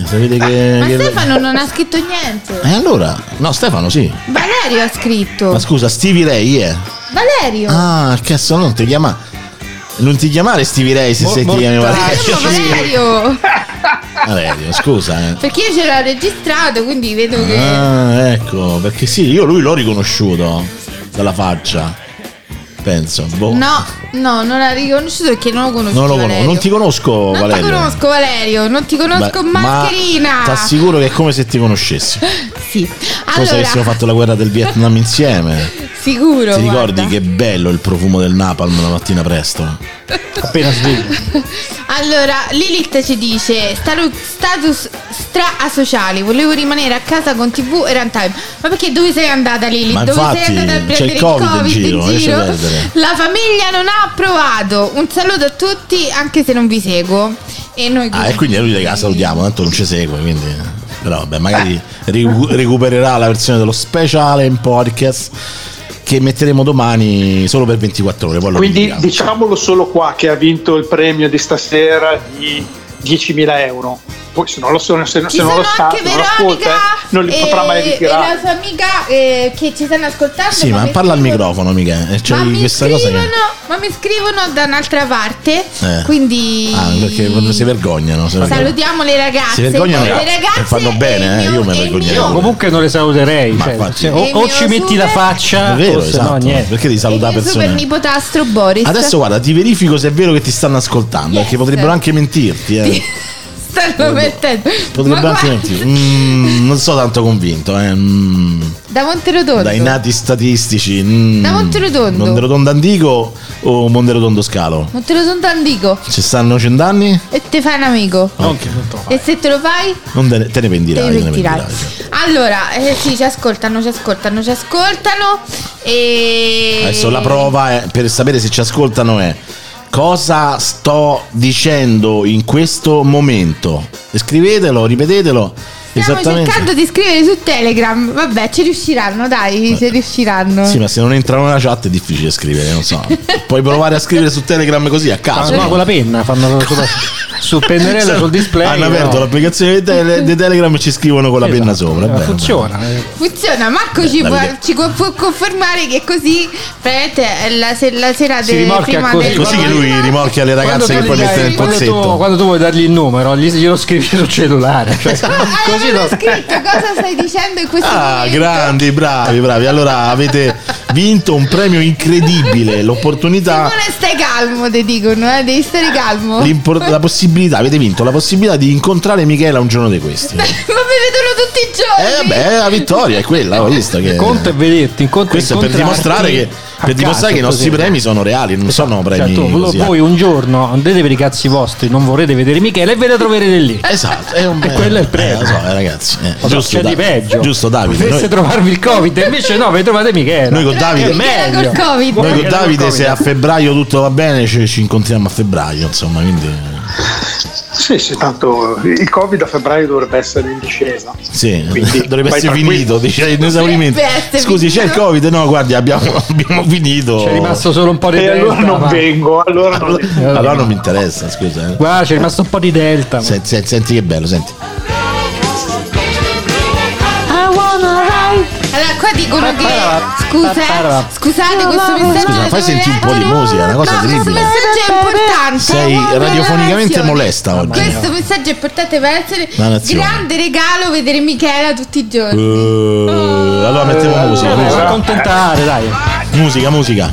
Ma Stefano non ha scritto niente. Allora, no, Stefano sì. Valerio ha scritto. Ma scusa, Stevie Ray Valerio. Ah, che adesso non ti chiamare Stevie Ray se ti chiami Valerio. Valerio, scusa. Perché io ce l'ho registrato, quindi vedo che. Ah, ecco, perché sì, io lui l'ho riconosciuto dalla faccia. Penso. No, non l'ha riconosciuto perché non lo conosco. Non ti conosco, Valerio. Non ti conosco, Valerio. Non ti conosco, mascherina. Ma t'assicuro che è come se ti conoscessi. Sì. Come se avessimo fatto la guerra del Vietnam insieme. Sicuro. Ti ricordi che bello il profumo del napalm la mattina presto? Appena sveglio. Allora, Lilith ci dice status asociali. Volevo rimanere a casa con TV e Runtime. Ma perché dove sei andata, Lilith? Ma dove infatti, sei andata a prendere c'è il Covid in giro? La famiglia non ha approvato. Un saluto a tutti, anche se non vi seguo. E noi e quindi a lui che la salutiamo, tanto non ci segue, quindi. Però vabbè, magari recupererà la versione dello speciale in podcast che metteremo domani solo per 24 ore. Poi quindi diciamolo solo qua che ha vinto il premio di stasera di 10.000 euro. Poi se non lo sa, non li potrà mai ritirare. E la sua amica che ci stanno ascoltando. Sì, ma parla al microfono, mica. Ma mi scrivono da un'altra parte. Quindi. Perché si vergognano. Salutiamo le ragazze. Si vergognano le ragazze fanno bene, io mi vergognerei. Io comunque non le saluterei. O ci metti la faccia, è vero, esatto. No, niente. Perché devi salutare persone? Super nipotastro Boris. Adesso guarda, ti verifico se è vero che ti stanno ascoltando, perché potrebbero anche mentirti. Stanno mettendo. Potrebbe anche mentire. Non sono tanto convinto. Da Monterotondo. Dai nati statistici. Da Monterotondo. Monterotondo antico o Monterotondo scalo? Monterotondo antico. Ci stanno 100 anni? E te fai un amico. Okay. E se te lo fai? Non te ne pentirai. Allora, sì, ci ascoltano. E adesso la prova per sapere se ci ascoltano è: cosa sto dicendo in questo momento? Scrivetelo, ripetetelo. Stiamo cercando di scrivere su Telegram. Vabbè, ci riusciranno, dai, ci riusciranno. Sì, ma se non entrano nella chat è difficile scrivere, non so. Puoi provare a scrivere su Telegram così a caso. No, con la penna, fanno sul pennarello, sul display. Hanno aperto l'applicazione di Telegram e ci scrivono con la penna sopra. Funziona. Funziona, Marco ci può confermare che così la sera del prima così. Così che lui rimorchia le ragazze che poi mette nel pozzetto. Quando tu vuoi dargli il numero, glielo scrivi sul cellulare. Così scritto, cosa stai dicendo in questo momento? Grandi, bravi. Allora avete vinto un premio incredibile, l'opportunità. Simone, stai calmo, ti dicono, devi stare calmo. La possibilità, avete vinto la possibilità di incontrare Michela un giorno di questi. Ma mi vedono tutti i giorni. La vittoria è quella, ho visto che. Conto è vederti, questo è per dimostrare che i nostri premi sono reali, non sono premi. Così, voi un giorno andate per i cazzi vostri, non vorrete vedere Michela e ve la troverete lì. Esatto, e quello è il premio. Ragazzi, giusto, di peggio. Giusto, Davide. Dovesse trovarvi il Covid, invece no, vi trovate Michela. Noi con Davide, meglio. Noi con Davide, se a febbraio tutto va bene, ci incontriamo a febbraio, insomma, quindi. Sì, tanto il Covid a febbraio dovrebbe essere in discesa. Sì, dovrebbe essere finito, dice in esaurimento. Scusi, c'è il Covid? No, guardi, abbiamo finito. C'è rimasto solo un po' di delta. Allora non vengo, allora non mi interessa, scusa. Guarda, c'è rimasto un po' di delta. Senti che bello, senti. Allora qua dicono che scusate questo messaggio. Scusa, fai sentire un po' di musica, è una cosa terribile. Questo messaggio è importante. Sei radiofoniamente molesta oggi. Questo messaggio è importante per essere grande regalo vedere Michela tutti i giorni. Allora mettiamo musica. Non accontentare, dai. Musica.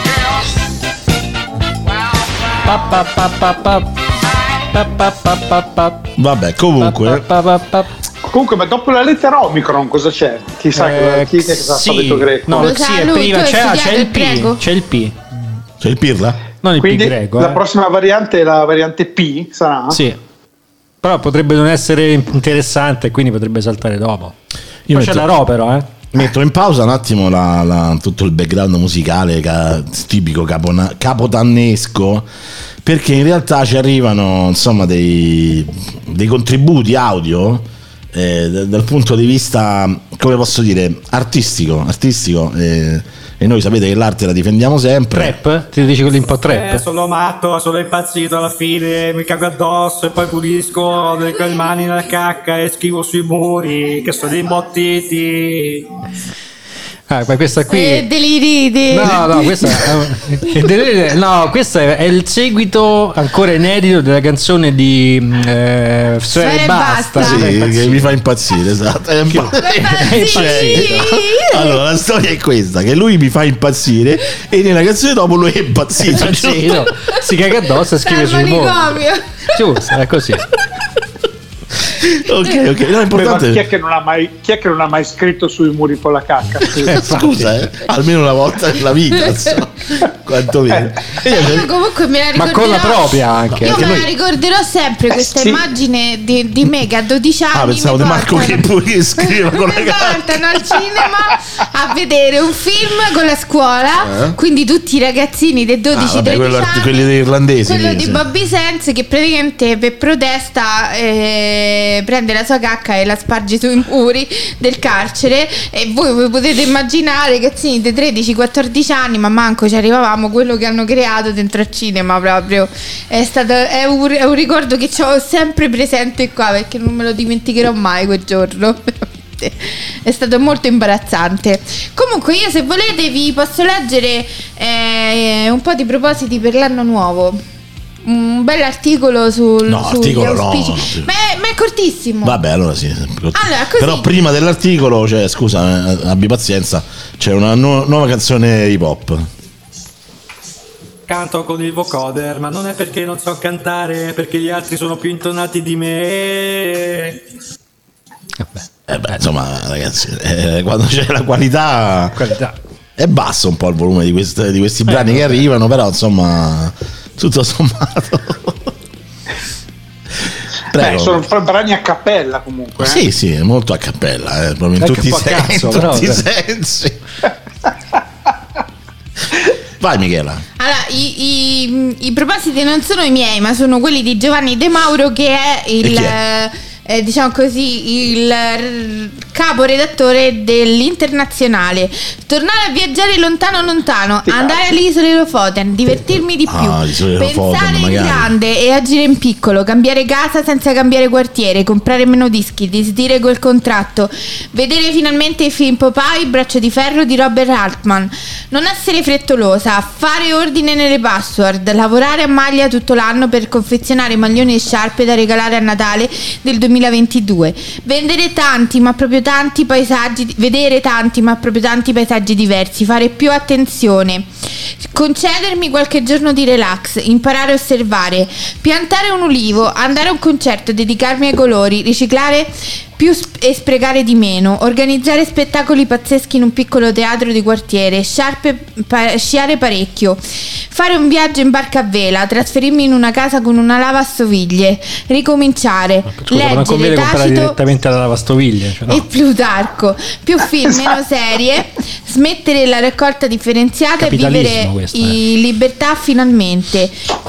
Vabbè, comunque. Comunque, ma dopo la lettera Omicron cosa c'è? Chissà chi è che sa l'alfabeto greco. No, prima c'è il P. C'è il P. C'è il pirla? Non il Quindi P greco. La prossima variante è la variante P, sarà? Sì. Però potrebbe non essere interessante, quindi potrebbe saltare dopo. Poi c'è la Ro però, Metto in pausa un attimo tutto il background musicale tipico capotannesco, perché in realtà ci arrivano insomma dei contributi audio dal punto di vista, come posso dire, artistico e noi sapete che l'arte la difendiamo sempre. Trap? Ti dici quelli un po' trap? Sono matto, sono impazzito, alla fine mi cago addosso e poi pulisco le mani nella cacca e scrivo sui muri che sono imbottiti. Ma questa qui deliri. No, questa questo è il seguito ancora inedito della canzone di Sfera e Basta. Sì, che mi fa impazzire, esatto. Allora la storia è questa, che lui mi fa impazzire e nella canzone dopo lui è impazzito. Si caga addosso e scrive sui muri. Giusto, è così. Ok, no, è importante. Chi è che non ha mai scritto sui muri con la cacca? Scusa, almeno una volta nella vita, insomma. Quanto meno. Io comunque me la ricorderò. Ma con la propria anche. Io me la ricorderò sempre questa immagine di me che a 12 anni. Pensavo di Marco che scriveva con la cacca. Mi portano al cinema a vedere un film con la scuola, quindi tutti i ragazzini dei 12-13 anni, quelli dei irlandesi, quello di Bobby Sands, che praticamente per protesta prende la sua cacca e la sparge sui muri del carcere, e voi potete immaginare, ragazzini dei 13-14 anni, ma manco ci arrivavamo, quello che hanno creato dentro al cinema. Proprio è un ricordo che ho sempre presente qua, perché non me lo dimenticherò mai quel giorno. È stato molto imbarazzante. Comunque io, se volete, vi posso leggere un po' di propositi per l'anno nuovo. Un bel articolo sugli auspici. Ma è cortissimo. Vabbè, allora sì. Allora, così. Però prima dell'articolo, scusa, abbi pazienza, c'è una nuova canzone hip hop. Canto con il vocoder, ma non è perché non so cantare, è perché gli altri sono più intonati di me. Insomma, ragazzi, quando c'è la qualità è basso un po' il volume di questi brani che arrivano, però insomma, tutto sommato. Prego. Sono brani a cappella comunque. Sì, molto a cappella, proprio in tutti i sensi. Vai Michela. Allora, i propositi non sono i miei, ma sono quelli di Giovanni De Mauro, che è diciamo così, il caporedattore dell'Internazionale. Tornare a viaggiare lontano, andare alle isole Lofoten, divertirmi di più, pensare in grande e agire in piccolo, cambiare casa senza cambiare quartiere, comprare meno dischi, disdire quel contratto, vedere finalmente i film Popeye, Braccio di ferro di Robert Altman, non essere frettolosa, fare ordine nelle password, lavorare a maglia tutto l'anno per confezionare maglioni e sciarpe da regalare a Natale del 2022, vendere tanti, ma proprio tanti paesaggi, vedere tanti, ma proprio tanti paesaggi diversi, fare più attenzione, concedermi qualche giorno di relax, imparare a osservare, piantare un ulivo, andare a un concerto, dedicarmi ai colori, riciclare più e sprecare di meno, organizzare spettacoli pazzeschi in un piccolo teatro di quartiere, sciare parecchio, fare un viaggio in barca a vela, trasferirmi in una casa con una lavastoviglie, ricominciare, Scusa, non leggere conviene comprare Tacito direttamente la lavastoviglie, cioè, no. e Plutarco, più film, meno serie, smettere la raccolta differenziata e Capitalismo vivere questo, in libertà finalmente.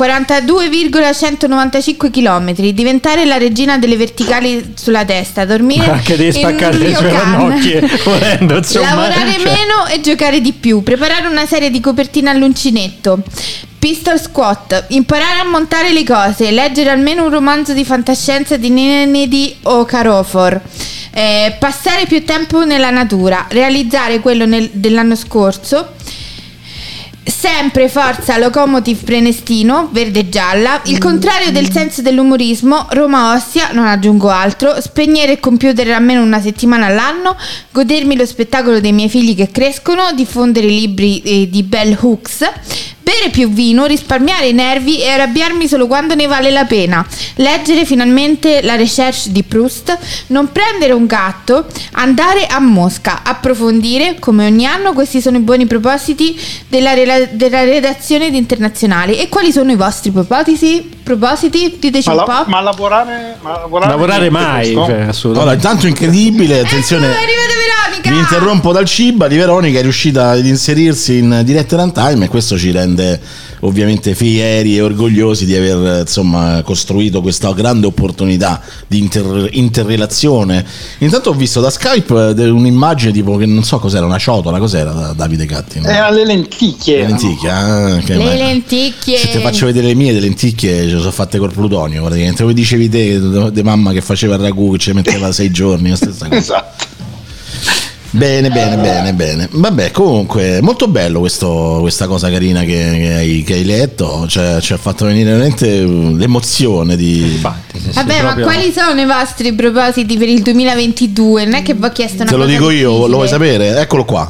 42,195 km, diventare la regina delle verticali sulla testa, dormire Anche devi in un spaccare le sue ryokan. ranocchie volendo, insomma, lavorare cioè. meno e giocare di più, preparare una serie di copertine all'uncinetto, pistol squat, imparare a montare le cose, leggere almeno un romanzo di fantascienza di Nenedi o Carofor, passare più tempo nella natura, realizzare quello dell'anno scorso. Sempre forza Locomotive Prenestino, verde e gialla, il contrario del senso dell'umorismo, Roma Ostia, non aggiungo altro, spegnere il computer almeno una settimana all'anno, godermi lo spettacolo dei miei figli che crescono, diffondere i libri di Bell Hooks, bere più vino, risparmiare i nervi e arrabbiarmi solo quando ne vale la pena, leggere finalmente la recherche di Proust, non prendere un gatto, andare a Mosca, approfondire, come ogni anno. Questi sono i buoni propositi della redazione di Internazionale. E quali sono i vostri propositi? Diteci un po'. Ma lavorare mai, questo? cioè, assolutamente. Allora, intanto incredibile, attenzione. Ecco, arrivate Veronica! Vi interrompo dal Ciba di Veronica, è riuscita ad inserirsi in diretta runtime e questo ci rende ovviamente fieri e orgogliosi di aver insomma costruito questa grande opportunità di interrelazione. Intanto ho visto da Skype un'immagine tipo che non so cos'era, una ciotola, cos'era Davide Gatti? No? Alle lenticchie. Le lenticchie, Le lenticchie. Se ti faccio vedere le mie, le lenticchie ce le sono fatte col plutonio praticamente, come dicevi te di mamma che faceva il ragù che ci metteva 6 giorni, la stessa cosa. Esatto. Bene. Vabbè, comunque, molto bello questa cosa carina che hai letto. Cioè, ci ha fatto venire veramente l'emozione di. Infatti, sì, Vabbè, proprio. ma quali sono i vostri propositi per il 2022? Non è che vi ho chiesto una Te lo cosa dico io, difficile. lo vuoi sapere? Eccolo qua.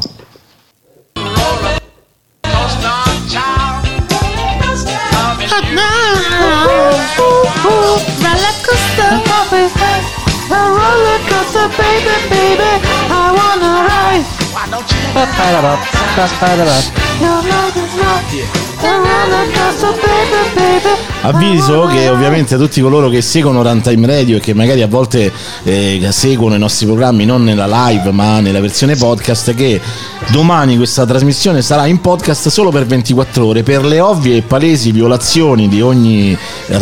Avviso che ovviamente tutti coloro che seguono Runtime Radio e che magari a volte seguono i nostri programmi non nella live ma nella versione podcast, che domani questa trasmissione sarà in podcast solo per 24 ore per le ovvie e palesi violazioni di ogni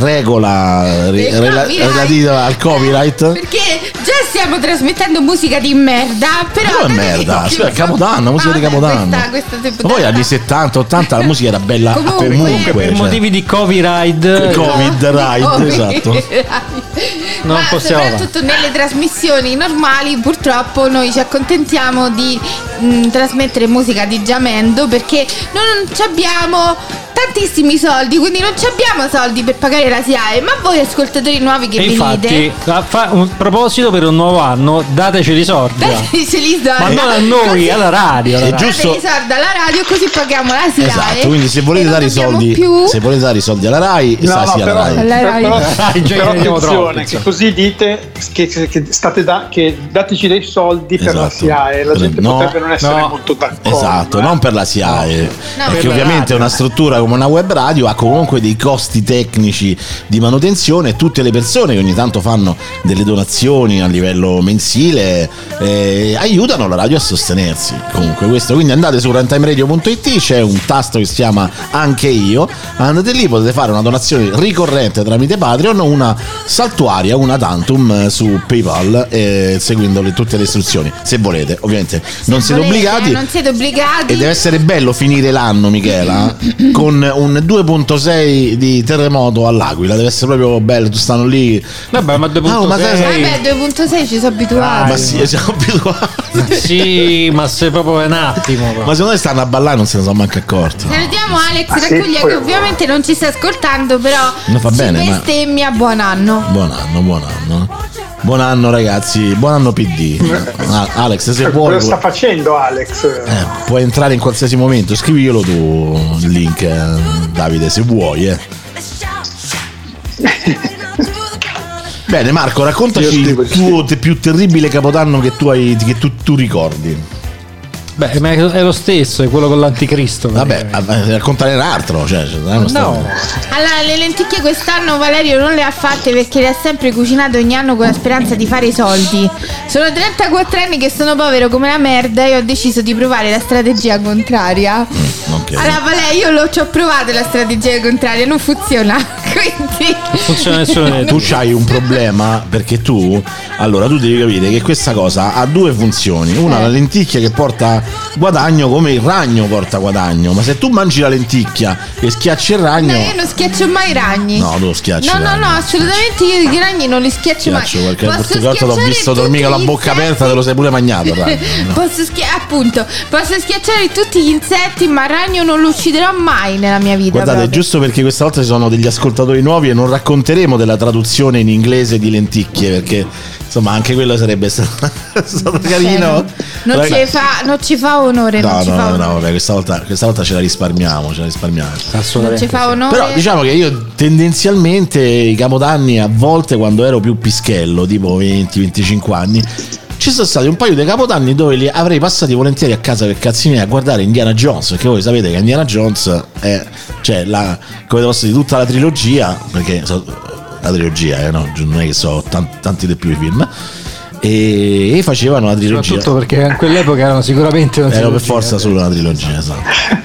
regola relativa al copyright. Perché già stiamo trasmettendo musica di merda, però Però è merda, è Capodanno, musica di Capodanno. Questa Poi anni 70, 80 la musica era bella Comunque, Per cioè. motivi di copyright, Covid ride, esatto. Non ma possiamo soprattutto nelle trasmissioni normali purtroppo noi ci accontentiamo di trasmettere musica di Giamendo, perché noi non ci abbiamo tantissimi soldi, quindi non ci abbiamo soldi per pagare la SIAE. Ma voi ascoltatori nuovi che E venite, infatti, un proposito per un nuovo anno, dateci i soldi. dateci i soldi. Ma non a noi, Così- alla radio. È giusto. Dateci i soldi alla radio, così paghiamo la SIAE. Esatto, quindi se volete e non dare i dobbiamo soldi, più se volete dare i soldi alla Rai, sta sia alla Rai. alla Rai. Però Andiamo attenzione, troppo, che così dite che state che dateci dei soldi per la Esatto. SIAE, la gente No, potrebbe non essere no. molto d'accordo. Esatto, non per la SIAE, perché per la ovviamente radio. una struttura come una web radio ha comunque dei costi tecnici di manutenzione e tutte le persone che ogni tanto fanno delle donazioni a livello mensile aiutano la radio a sostenersi. Comunque questo, quindi andate su runtimeradio.it, c'è un tasto che si chiama Anche Io, andate lì, potete fare una donazione ricorrente tramite Patreon o una saltuaria, una tantum su PayPal, seguendo tutte le istruzioni, se volete. Ovviamente non siete obbligati. Non siete obbligati. E deve essere bello finire l'anno, Michela, con un 2.6 di terremoto all'Aquila. Deve essere proprio bello. Tu stanno lì. Vabbè, ma 2.6. Vabbè, 2.6 ci sono abituati. Ma sì, siamo abituati. Sì, ma se proprio è un attimo. Ma secondo me stanno a ballare, non se ne sono manco accorti. Salutiamo Alex sì, Raccuglia, poi- che ovviamente non ci sta ascoltando, però Non fa ci bene, ma- bestemmia. Buon anno. Buon anno, buon anno. Buon anno ragazzi, buon anno PD. Alex, se vuoi cosa sta facendo Alex? puoi entrare in qualsiasi momento, scriviglielo tu il link, Davide, se vuoi. Bene Marco, raccontaci il tuo più terribile Capodanno che tu ricordi. Beh, ma è lo stesso, è quello con l'anticristo. Vabbè, raccontare un altro, cioè, no. Allora, le lenticchie quest'anno Valerio non le ha fatte perché le ha sempre cucinate ogni anno con la speranza di fare i soldi. Sono 34 anni che sono povero come la merda e ho deciso di provare la strategia contraria. Okay. Allora Valerio, io ci ho provato la strategia contraria, non funziona. Quindi non funziona nessuno. Tu c'hai un problema perché tu devi capire che questa cosa ha due funzioni. Una, la lenticchia che porta guadagno come il ragno porta guadagno, ma se tu mangi la lenticchia e schiacci il ragno. No, io non schiaccio mai i ragni. No, tu schiacci. No, assolutamente io i ragni non li schiaccio mai. Perché l'ultima volta l'ho visto dormire con la bocca aperta, te lo sei pure mangiato. Posso schiacciare tutti gli insetti, ma il ragno non lo ucciderò mai nella mia vita. Guardate, proprio. giusto perché questa volta ci sono degli ascoltatori nuovi e non racconteremo della traduzione in inglese di lenticchie, perché insomma anche quello sarebbe stato carino. Non ci fa onore. No, vabbè, questa volta ce la risparmiamo. Assolutamente. Non ci fa onore. Però diciamo che io tendenzialmente i capodanni, a volte quando ero più pischello, tipo 20-25 anti, ci sono stati un paio di capodanni dove li avrei passati volentieri a casa per cazzi miei a guardare Indiana Jones, perché voi sapete che Indiana Jones è, cioè, come posso dire, tutta la trilogia, perché la trilogia, no? Non è che so tanti di più i film. E facevano la trilogia. Soprattutto perché in quell'epoca erano sicuramente una trilogia. Per forza solo una trilogia, esatto.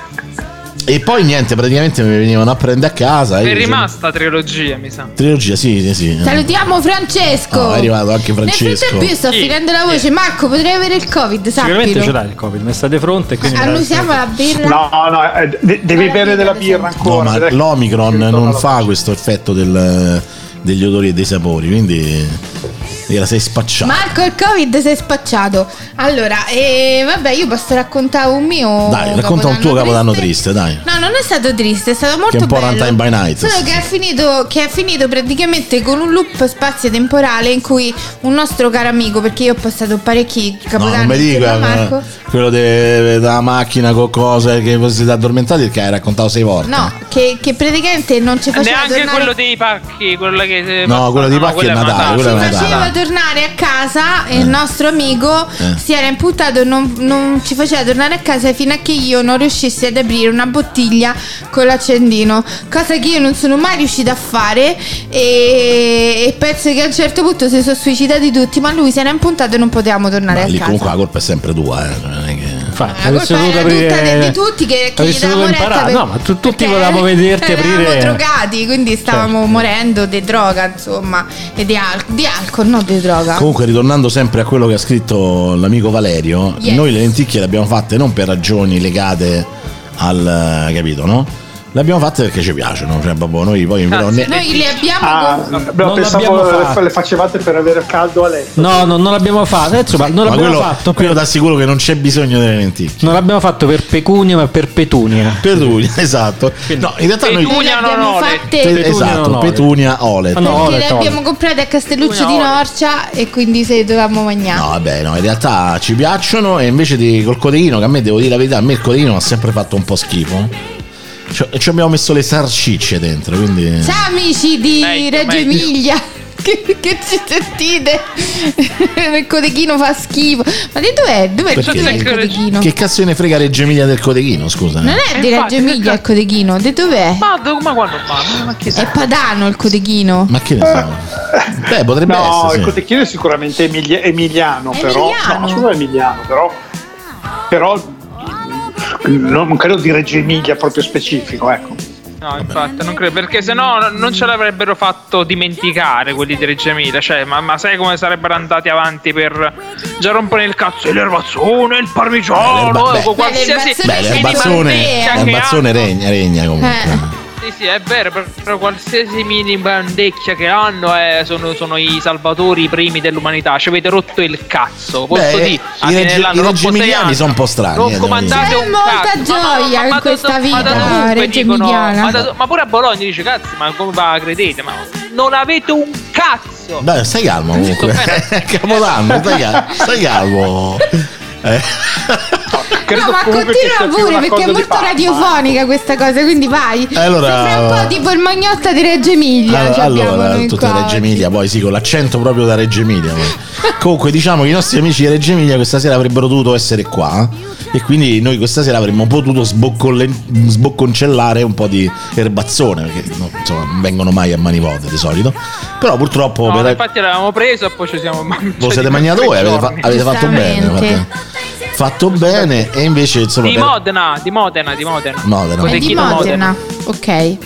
E poi niente, praticamente mi venivano a prendere a casa. È rimasta trilogia, mi sa. Trilogia, sì. Salutiamo Francesco. No, è arrivato anche Francesco. Nel frattempo io sto finendo la voce. Marco, potrei avere il Covid, sappilo. Sicuramente ce l'hai il Covid, mi sta di fronte. Annusiamo la birra. No, devi bere della birra ancora. No, ma l'Omicron non fa questo effetto degli odori e dei sapori, quindi la sei spacciato. Marco, il Covid sei spacciato. Allora, vabbè, io posso raccontare un mio. Dai, racconta un tuo capodanno triste, dai. No, non è stato triste, è stato molto che è un po' bello. Runtime by Night. Solo che è finito praticamente con un loop spazio-temporale in cui un nostro caro amico, perché io ho passato parecchi capodanni. No, non mi dica, Marco. Quello della macchina con cose che vi siete addormentati, perché hai raccontato 6 volte. No, che praticamente non ci faceva neanche tornare. quello dei pacchi, quello che no, quello dei pacchi è Natale. Ci faceva tornare a casa e il nostro amico si era impuntato e non ci faceva tornare a casa fino a che io non riuscissi ad aprire una bottiglia con l'accendino, cosa che io non sono mai riuscita a fare, e penso che a un certo punto si sono suicidati tutti, ma lui si era impuntato e non potevamo tornare a lì casa. Comunque la colpa è sempre tua, non è che... Infatti, la colpa era tutta di tutti che gli davamo retta no, ma tutti volevamo vederti aprire. Eravamo drogati, quindi stavamo morendo di droga, insomma, e di alcol, non di droga. Comunque, ritornando sempre a quello che ha scritto l'amico Valerio, noi le lenticchie le abbiamo fatte non per ragioni legate al, capito, no? Le abbibiamo fatte perché ci piacciono, cioè proprio noi poi però noi le abbiamo pensavo le facevate per avere caldo a letto. No, non l'abbiamo fatto. Insomma, non l'abbiamo fatto. Quello ti assicuro che non c'è bisogno delle lenticchie. Non l'abbiamo fatto per pecunia, ma per petunia. Petunia, esatto. No, in realtà petunia noi non fatte. Esatto, petunia olet. Perché le abbiamo comprate a Castelluccio di Norcia e quindi se le dovevamo mangiare. No, vabbè, no, in realtà ci piacciono, e invece col cotechino, che a me, devo dire la verità, a me il cotechino ha sempre fatto un po' schifo. Ci abbiamo messo le sarcicce dentro, quindi. Ciao amici di Reggio Emilia, che ci sentite? Il cotechino fa schifo. Ma di dov'è il cotechino? Che cazzo ne frega Reggio Emilia del cotechino, scusa? Non è di Reggio Emilia il cotechino, di dov'è? Ma quando fa? È padano il cotechino. Ma che ne so? Beh, potrebbe essere. No, il cotechino è sicuramente emiliano, però. No, solo emiliano, però non credo di Reggio Emilia proprio specifico, ecco. No, infatti non credo, perché sennò non ce l'avrebbero fatto dimenticare quelli di Reggio Emilia, cioè, ma sai come sarebbero andati avanti per già rompere il cazzo, l'erbazzone, il parmigiano, qualsiasi. L'erbazzone regna comunque. Sì, è vero, però qualsiasi mini bandecchia che hanno sono i salvatori primi dell'umanità. Ci avete rotto il cazzo. Posso dire? I Reggio Emiliani sono un po' strani. Non comandate c'è molta gioia in questa vita Reggio Emiliana. Ma pure a Bologna dice cazzo, ma come va, credete? Ma non avete un cazzo! Dai, stai calmo comunque. Capodanno, stai calmo. Credo ma comunque che sia continua più pure una perché cosa è di molto Parma. radiofonica questa cosa, quindi vai. Allora, sembra un po' tipo il Magnotta di Reggio Emilia. Allora tutta Reggio Emilia, poi sì, con l'accento proprio da Reggio Emilia. Comunque diciamo che i nostri amici di Reggio Emilia questa sera avrebbero dovuto essere qua e quindi noi questa sera avremmo potuto sbocconcellare un po' di erbazzone, perché no, insomma non vengono mai a mani vuote di solito, però purtroppo No, infatti l'avevamo preso e poi ci siamo lo siete mangiato voi, avete fatto bene, fatto bene. E invece insomma di Modena. È di Cotechino Modena. Ok.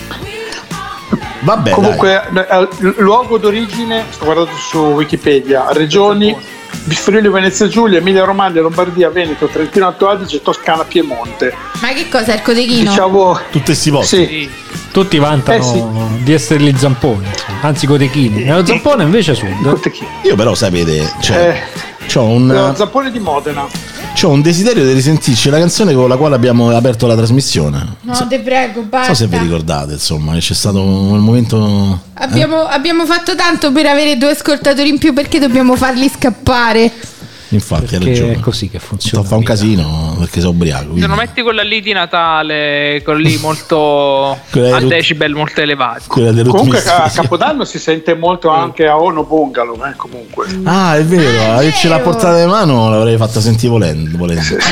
Vabbè, comunque luogo d'origine, sto guardando su Wikipedia, regioni Friuli Venezia Giulia, Emilia Romagna, Lombardia, Veneto, Trentino Alto Adige, Toscana, Piemonte. Ma che cos'è il Cotechino? Diciamo tutti questi posti. sì. Tutti vantano di essere gli zamponi, anzi cotechini. Nello zampone invece sud. Io però sapete, cioè, lo zampone di Modena. c'ho un desiderio di risentirci la canzone con la quale abbiamo aperto la trasmissione. No, te prego, basta. Non so se vi ricordate, insomma, che c'è stato un momento. Abbiamo fatto tanto per avere 2 ascoltatori in più, perché dobbiamo farli scappare. Infatti, perché hai ragione. è così che funziona. Fa un casino perché sono ubriaco. Se Quindi. non metti quella lì di Natale, con lì molto a decibel molto elevati. Comunque a Capodanno si sente molto anche a Ono Bungalow, comunque. Ah, è vero, averci la portata in mano l'avrei fatta sentire volendo.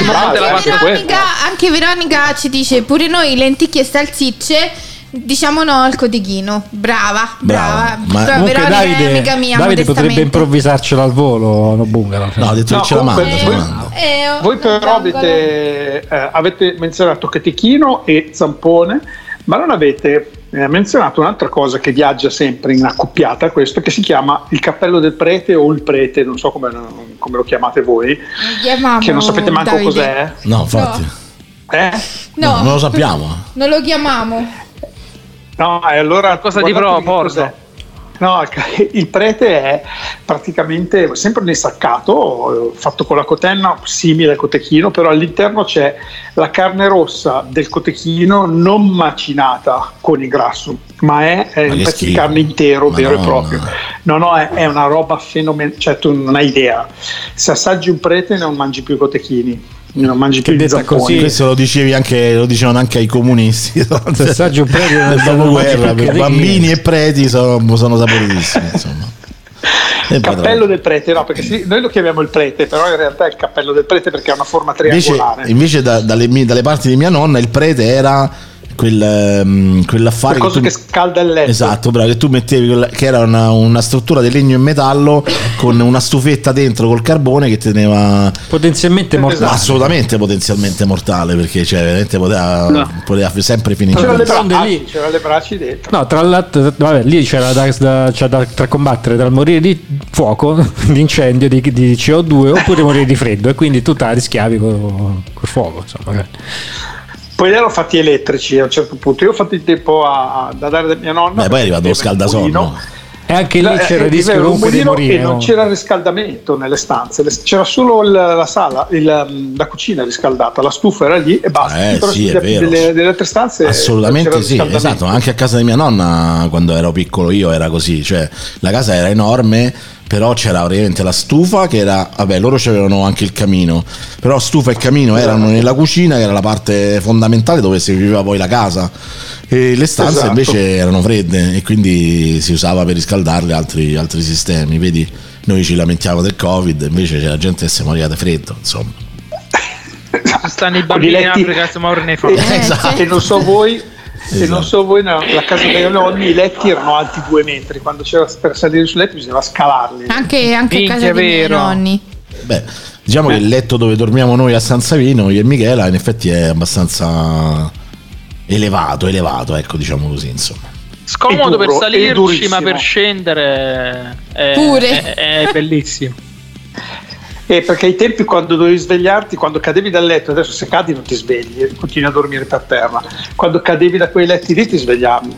Anche Veronica ci dice: pure noi lenticchie e salsicce. Diciamo no al Cotechino. Brava. Ma comunque Veronica Davide, è amica mia. Davide potrebbe improvvisarcelo al volo, no bungalow. No, ha detto che ce la manda. Voi però avete menzionato Cotechino e Zampone, ma non avete menzionato un'altra cosa che viaggia sempre in accoppiata, questo, che si chiama il cappello del prete o il prete, non so come lo chiamate voi, che non sapete manco Davide. cos'è. No, infatti. No, non lo sappiamo. Non lo chiamiamo. No, e allora cosa di proposito? No, il prete è praticamente sempre nel saccato, fatto con la cotenna, simile al cotechino, però all'interno c'è la carne rossa del cotechino non macinata con il grasso, ma è un pezzo di carne intero, vero e proprio. No, è una roba fenomenale, cioè tu non hai idea. Se assaggi un prete non mangi più cotechini. Non mangi più di zamponi. Questo lo dicevano anche ai comunisti. Se assaggi un prete nel dopoguerra, per bambini e preti sono saporitissimi, insomma. Cappello del prete, no, perché noi lo chiamiamo il prete, però in realtà è il cappello del prete perché ha una forma triangolare. Invece dalle parti di mia nonna il prete era quell'affare che scalda il letto. Esatto, bravo, che tu mettevi, che era una struttura di legno e metallo con una stufetta dentro col carbone che teneva potenzialmente mortale. Assolutamente potenzialmente mortale, perché cioè veramente poteva sempre finire. C'era le braccia dentro. No, tra l'altro, vabbè, lì c'era da combattere tra il morire di fuoco, di incendio, di CO2 oppure morire di freddo, e quindi tu te la rischiavi col fuoco, insomma. Poi li hanno fatti elettrici a un certo punto. Io ho fatto il tempo da dare da mia nonna. Poi è arrivato lo scaldasonno. E anche lì c'era il rischio comunque di morire. E non c'era riscaldamento nelle stanze, c'era solo la sala, la cucina riscaldata, la stufa era lì e basta. Sì, è vero. Delle altre stanze assolutamente sì, esatto. Anche a casa di mia nonna quando ero piccolo io era così, cioè la casa era enorme, però c'era praticamente la stufa che era, vabbè, loro c'avevano anche il camino, però stufa e camino erano nella cucina, che era la parte fondamentale dove si viveva poi la casa, e le stanze invece erano fredde e quindi si usava per riscaldarle altri sistemi. Vedi, noi ci lamentiamo del Covid, invece c'è la gente che si moriva di freddo, insomma. Stanno i bambini in Africa che si muoiono nei fatti. Esatto. E non so voi la casa dei nonni, i letti erano alti 2 metri, quando c'era per salire sul letto bisognava scalarli. Anche a casa dei miei nonni. Beh, diciamo che il letto dove dormiamo noi a San Savino, io e Michela, in effetti è abbastanza elevato, ecco, diciamo così, insomma. Scomodo per salirci, ma per scendere è bellissimo. Perché ai tempi quando dovevi svegliarti, quando cadevi dal letto, adesso se cadi non ti svegli, continui a dormire per terra, quando cadevi da quei letti lì ti svegliavi.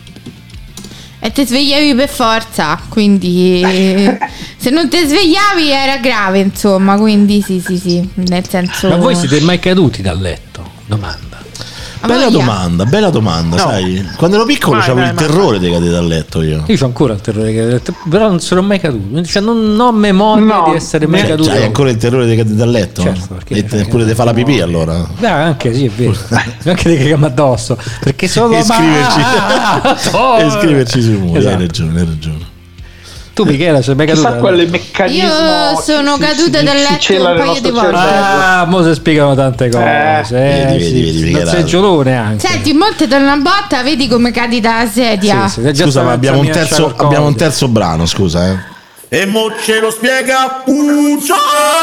E ti svegliavi per forza, quindi se non ti svegliavi era grave, insomma, quindi sì, nel senso. Ma voi siete mai caduti dal letto? Domanda. Bella domanda, No. sai? Quando ero piccolo Vai, c'avevo vai, il terrore di cadere dal letto io. Io c'ho ancora il terrore di cadere dal letto, però non sono mai caduto. Cioè, non ho memoria di essere mai caduto. Hai ancora il terrore di cadere dal letto? Certo, perché E pure di fare la pipì allora? Anche sì, è vero. Anche di cagare addosso. Perché sono E scriverci sui muri. Esatto. Hai ragione. Tu Michela sei mai caduta? Chissà quale meccanismo. Io sono caduta dal letto un paio di volte. Mo si spiegano tante cose. Vedi, non sei giolone anche. Senti, molte danno una botta, vedi come cadi dalla sedia. Scusa, ma abbiamo un terzo brano, scusa, E mo ce lo spiega Puccia.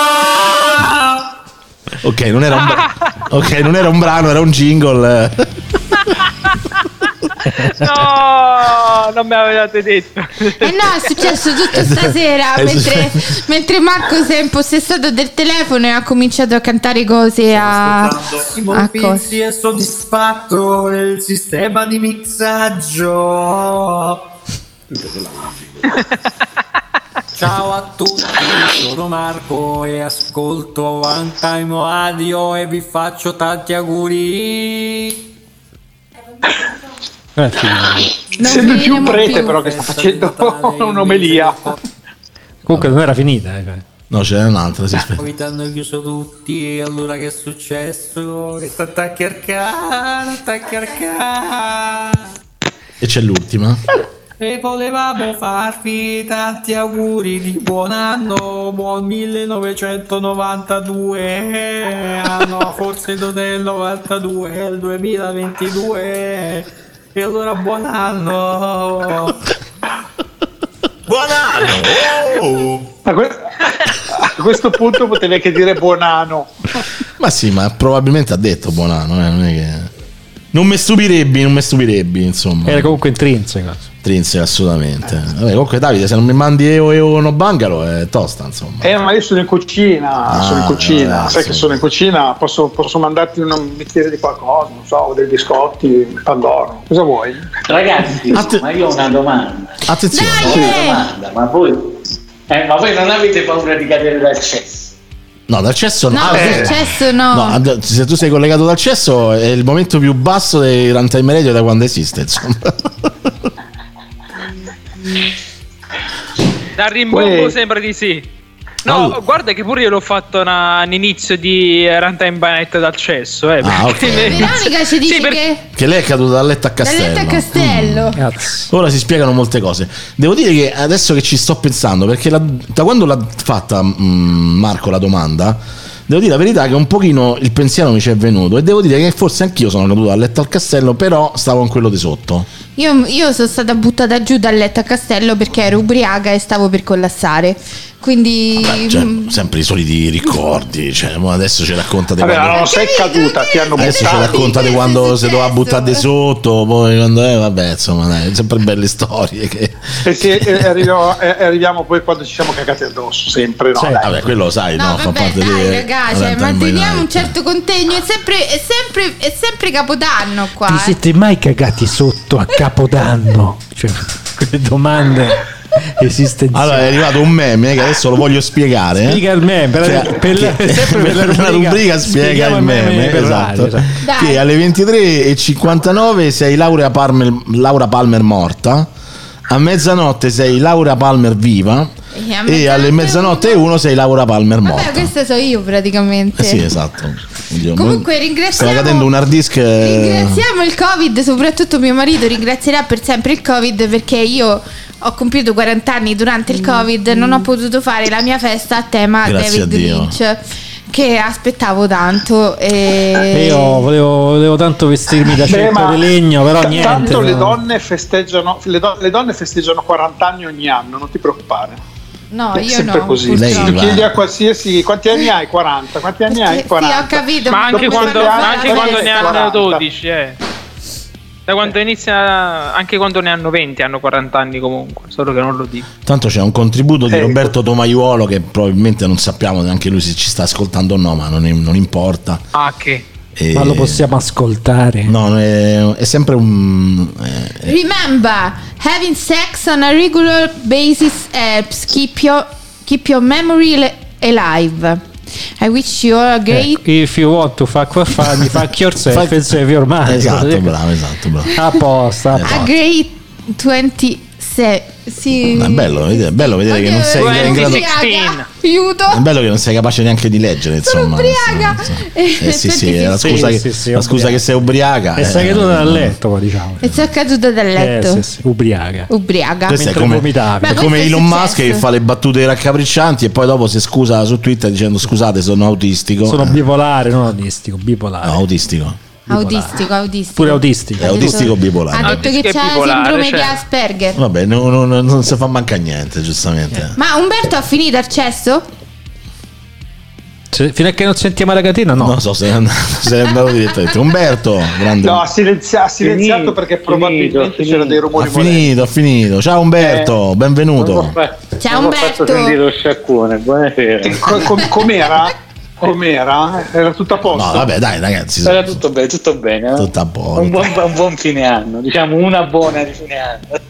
Ok, non era un brano, era un jingle. No, non me l'avete detto. No, è successo tutto stasera mentre Marco si è impossessato del telefono e ha cominciato a cantare cose a Pizzi è soddisfatto del sistema di mixaggio. Ciao a tutti, sono Marco e ascolto One Time Radio e vi faccio tanti auguri. Sembra più un prete però che sta facendo un'omelia. Comunque non era finita. No, c'era un'altra, si aspetta. Poi ti hanno chiuso tutti e allora che è successo? Che sta a chiarcare. E c'è l'ultima. E volevamo farvi tanti auguri di buon anno, buon 1992, no, forse non è il 92, è il 2022, e allora buon anno! Buon anno! A questo punto potevi anche dire buon anno. Ma sì, ma probabilmente ha detto buon anno, non è che... Non mi stupirebbe, insomma. Era comunque intrinseca, assolutamente. Vabbè, comunque Davide, se non mi mandi Eo no Bangalo è tosta, insomma. Ma io sono in cucina, sai che sono in cucina, posso mandarti un bicchiere di qualcosa, non so, dei biscotti, Pandoro, cosa vuoi? Ragazzi, ma io ho una domanda. Attenzione. Ma voi non avete paura di cadere dal cesso? No, dal cesso no. No, dal cesso no. No, se tu sei collegato dal cesso è il momento più basso dei Runtime Radio da quando esiste, insomma. Dal rimbombo sembra di sì. No, guarda che pure io l'ho fatto all'inizio di Runtime Banette dal cesso. Okay. Veronica ci dice che lei è caduta dal letto a Castello. Ora si spiegano molte cose. Devo dire che adesso che ci sto pensando, perché da quando l'ha fatta Marco la domanda, devo dire la verità che un pochino il pensiero mi ci è venuto e devo dire che forse anch'io sono caduto dal letto al Castello, però stavo in quello di sotto. Io sono stata buttata giù dal letto a Castello perché ero ubriaca e stavo per collassare. Quindi sempre i soliti ricordi, adesso ci racconta di quando non sei caduta, ti hanno buttato. Adesso ci racconta di quando si doveva buttare di sotto, poi quando vabbè, insomma, dai, sempre belle storie che... arriviamo poi quando ci siamo cagati addosso, sempre no. Vabbè, quello lo sai, no? Fa parte dai, ragazzi, manteniamo un certo contegno, è sempre Capodanno qua. Ti siete mai cagati sotto a Capodanno? Quelle domande esistenziali. Allora è arrivato un meme che adesso lo voglio spiegare. Spiega il meme per la rubrica spiega il meme, esatto. Che alle 23:59 sei Laura Palmer morta, a mezzanotte sei Laura Palmer viva e alle mezzanotte 1 sei Laura Palmer morta. Vabbè, questa so io praticamente. Sì, esatto. Comunque ringraziamo. Stava cadendo un hard disk. Ringraziamo il Covid, soprattutto mio marito ringrazierà per sempre il Covid perché io ho compiuto 40 anni durante il Covid, non ho potuto fare la mia festa a tema David Lynch, che aspettavo tanto e io volevo tanto vestirmi da ceppo di legno, però niente. Tanto le donne festeggiano 40 anni ogni anno, non ti preoccupare. No, è io sempre no. Così. Chiedi a qualsiasi quanti anni hai? 40. Quanti anni hai? 40. Sì, ho capito. Ma anche quando ne hanno 12, Da quando inizia, anche quando ne hanno 20, hanno 40 anni comunque, solo che non lo dico. Tanto c'è un contributo di Roberto Tomaiuolo che probabilmente non sappiamo neanche lui se ci sta ascoltando o no, ma non importa. Ah, che? Ma lo possiamo ascoltare? No, è sempre un... Remember, having sex on a regular basis helps keep your memory alive. I wish you all a great. If you want to fuck yourself and save your money. Esatto, bravo. Apposta. A great 26. Sì. È bello vedere che non sei in grado. Aiuto. È bello che non sei capace neanche di leggere, insomma. Sono ubriaca. Sì, è la scusa che sei ubriaca. E sei caduta dal letto, diciamo. E sei caduta dal letto. Ubriaca. Questo è come Elon Musk che fa le battute raccapriccianti e poi dopo si scusa su Twitter dicendo scusate, sono autistico. Sono bipolare, non autistico, bipolare. No, autistico. Autistico. Pure autistico. È autistico bipolare. Ha detto che c'ha sindrome di Asperger. Vabbè, non si fa manca niente, giustamente. Ma Umberto ha finito al cesso? Fino a che non sentiamo la catena, no. Non so se è andato direttamente. Umberto, grande. No, ha silenziato perché probabilmente c'era dei rumori. Ha finito. Ciao Umberto, benvenuto. Ciao Umberto. Ho sentito lo sciacquone, buonasera. Com'era? Era tutto a posto? No, vabbè, dai, ragazzi. Era tutto bene. Tutto a posto. Un buon fine anno, diciamo una buona di fine anno.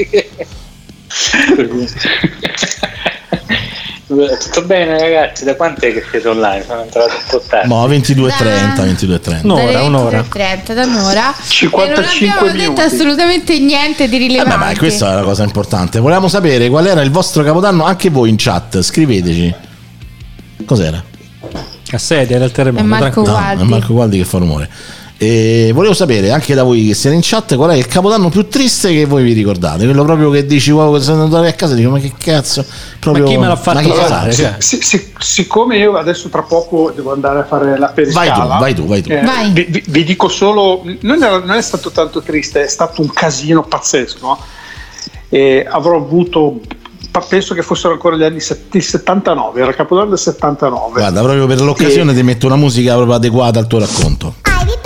Tutto bene, ragazzi? Da quant'è che siete online? Sono entrato un po' tardi. No, 22:30. Un'ora. 22:30, da un'ora. 55 non abbiamo detto assolutamente niente di rilevante. Ma questa è la cosa importante. Volevamo sapere qual era il vostro capodanno, anche voi in chat. Scriveteci. Cos'era? A sedia del terremoto. È Marco Gualdi. È Marco Gualdi che fa rumore. E volevo sapere anche da voi che siete in chat qual è il capodanno più triste che voi vi ricordate, quello proprio che dici wow, sono andato a casa e dico ma che cazzo proprio, ma chi me l'ha fatto fare? Siccome io adesso tra poco devo andare a fare la periscala, vai tu. Vi dico solo non è stato tanto triste, è stato un casino pazzesco e avrò avuto, penso che fossero ancora gli anni 79, era il capodanno del 79. Guarda, proprio per l'occasione ti metto una musica proprio adeguata al tuo racconto.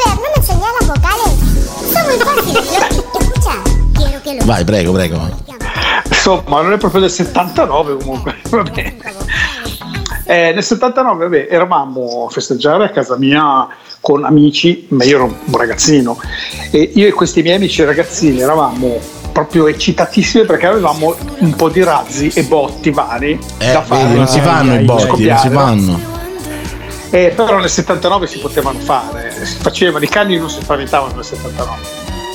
Vai, prego. Insomma, non è proprio del 79 comunque. Va bene. Nel 79 eravamo a festeggiare a casa mia con amici, ma io ero un ragazzino e io e questi miei amici ragazzini eravamo proprio eccitatissimi perché avevamo un po' di razzi e botti vari da fare. Non si fanno i botti, non si fanno. Però nel 79 si potevano fare, si facevano, i cani non si spaventavano nel 79.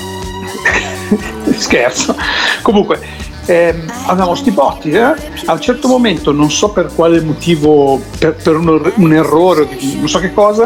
Scherzo. Comunque avevamo sti botti, a un certo momento non so per quale motivo, per un errore non so che cosa,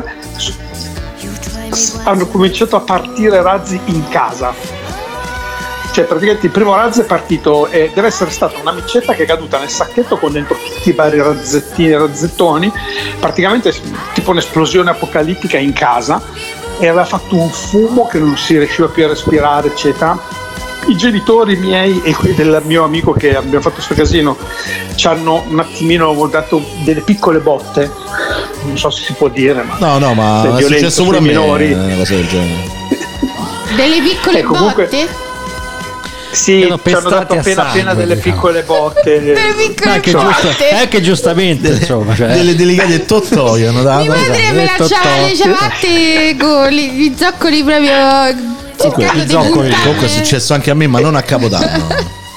hanno cominciato a partire razzi in casa. Cioè praticamente il primo razzo è partito e deve essere stata una micetta che è caduta nel sacchetto con dentro tutti i vari razzettoni, praticamente tipo un'esplosione apocalittica in casa, e aveva fatto un fumo che non si riusciva più a respirare, eccetera. I genitori miei e quelli del mio amico che abbiamo fatto questo casino ci hanno un attimino dato delle piccole botte, non so se si può dire, ma ma è successo pure a me una cosa del genere. Delle piccole botte? Sì, ci hanno dato appena delle piccole botte. Delle piccole botte. Anche giustamente, insomma, cioè. Delle delicate tottoie hanno dato. Mia madre me lasciava le ciabatte con gli zoccoli proprio. Comunque è successo anche a me, ma non a Capodanno.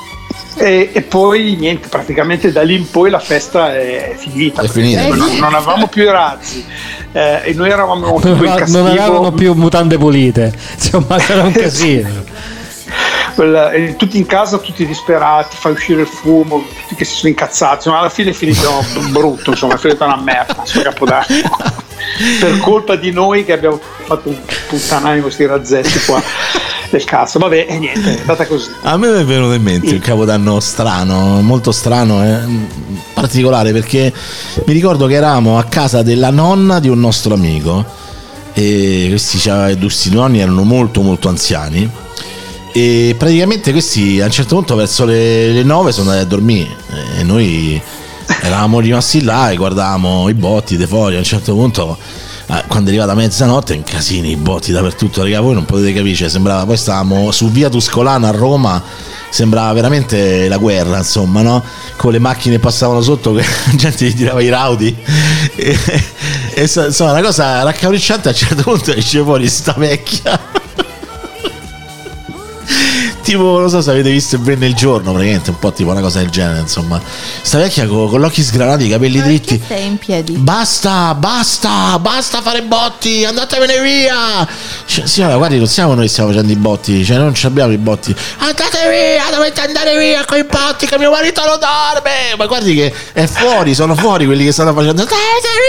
E poi niente, praticamente da lì in poi la festa è finita. Non avevamo più i razzi. E noi eravamo più in castigo. Non avevano più mutande pulite. Insomma, c'era un casino. Tutti in casa, tutti disperati, fai uscire il fumo, tutti che si sono incazzati, insomma, alla fine è finito brutto, insomma, è finita una merda sul Capodanno per colpa di noi che abbiamo fatto un puttanaio di questi razzetti qua del cazzo. Vabbè, e niente, è stata così. A me è venuto in mente un Capodanno strano, molto strano, particolare, perché mi ricordo che eravamo a casa della nonna di un nostro amico e questi nonni erano molto molto anziani. E praticamente questi a un certo punto verso le 9 sono andati a dormire e noi eravamo rimasti là e guardavamo i botti dei fuori. A un certo punto quando è arrivata mezzanotte in casini, i botti dappertutto, raga, voi non potete capire, cioè, sembrava, poi stavamo su via Tuscolana a Roma, sembrava veramente la guerra, insomma, no? Con le macchine passavano sotto, la gente gli tirava i rauti e insomma una cosa raccapricciante. A un certo punto esce fuori sta vecchia tipo, non so se avete visto il Venne il giorno, praticamente un po' tipo una cosa del genere, insomma. Sta vecchia con gli occhi sgranati, i capelli dritti. Perché stai in piedi? Basta fare botti, andatevene via. Cioè, signora, guardi, non siamo noi che stiamo facendo i botti, cioè non ci abbiamo i botti. Andate via, dovete andare via con i botti che mio marito non dorme. Ma guardi che è fuori, sono fuori quelli che stanno facendo. Andate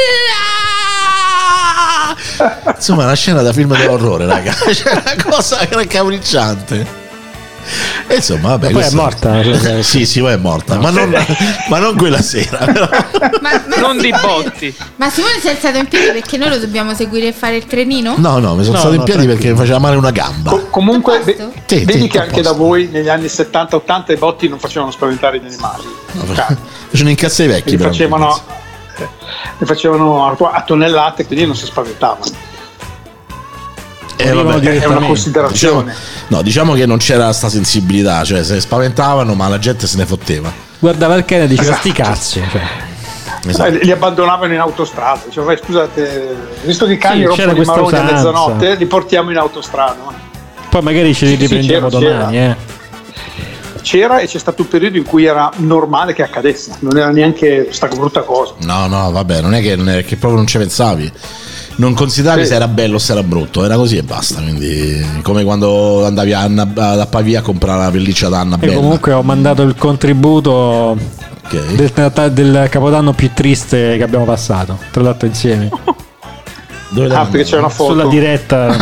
via. Insomma, una scena da film dell'orrore, raga. C'è una cosa raccapricciante. E insomma, vabbè, poi è morta. Sì, poi è morta, ma non quella sera. Però. Ma Non di botti. Ma Simone si è alzato in piedi perché noi lo dobbiamo seguire e fare il trenino? No, mi sono stato in piedi perché mi faceva male una gamba. Comunque, vedi che a anche da voi negli anni 70-80 i botti non facevano spaventare gli animali. Facevano incazzo i vecchi. Li facevano a tonnellate, quindi non si spaventavano. Vabbè, è una considerazione. Diciamo che non c'era sta sensibilità, cioè se spaventavano, ma la gente se ne fotteva. Guardava il cane e diceva sti cazzi, cioè. Esatto. Li abbandonavano in autostrada, cioè, vai, scusate, visto che i cani Sì, rompono i maroni a usanza. mezzanotte, li portiamo in autostrada. Poi magari ce li riprendiamo domani. C'era e c'è stato un periodo in cui era normale che accadesse, non era neanche sta brutta cosa. No, vabbè, non è che proprio non ci pensavi. Non consideravi se era bello o se era brutto, era così e basta. Quindi, come quando andavi a Pavia a comprare la pelliccia da Annabella. E comunque ho mandato il contributo del Capodanno più triste che abbiamo passato, tra l'altro insieme. Perché c'è una foto sulla diretta.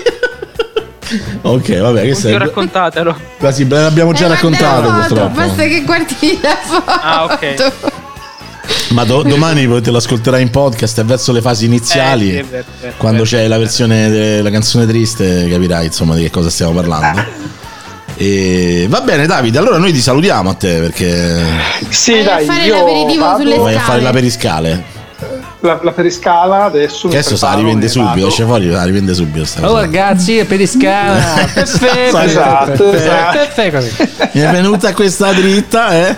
Ok, vabbè, questo è. Raccontatelo. Quasi l'abbiamo già raccontato, purtroppo. Basta che guardi la foto. Ok. Ma domani te lo ascolterai in podcast e verso le fasi iniziali, sì, quando c'è la versione della canzone triste, capirai insomma di che cosa stiamo parlando. E va bene, Davide, allora noi ti salutiamo a te perché sì, dai, fare io l'aperitivo sulle vai a scale. fare la periscale. La periscala adesso Se la rivende subito, esce fuori, la rivende subito. Oh ragazzi, è periscala. Perfetto. Esatto. Così. Mi è venuta questa dritta,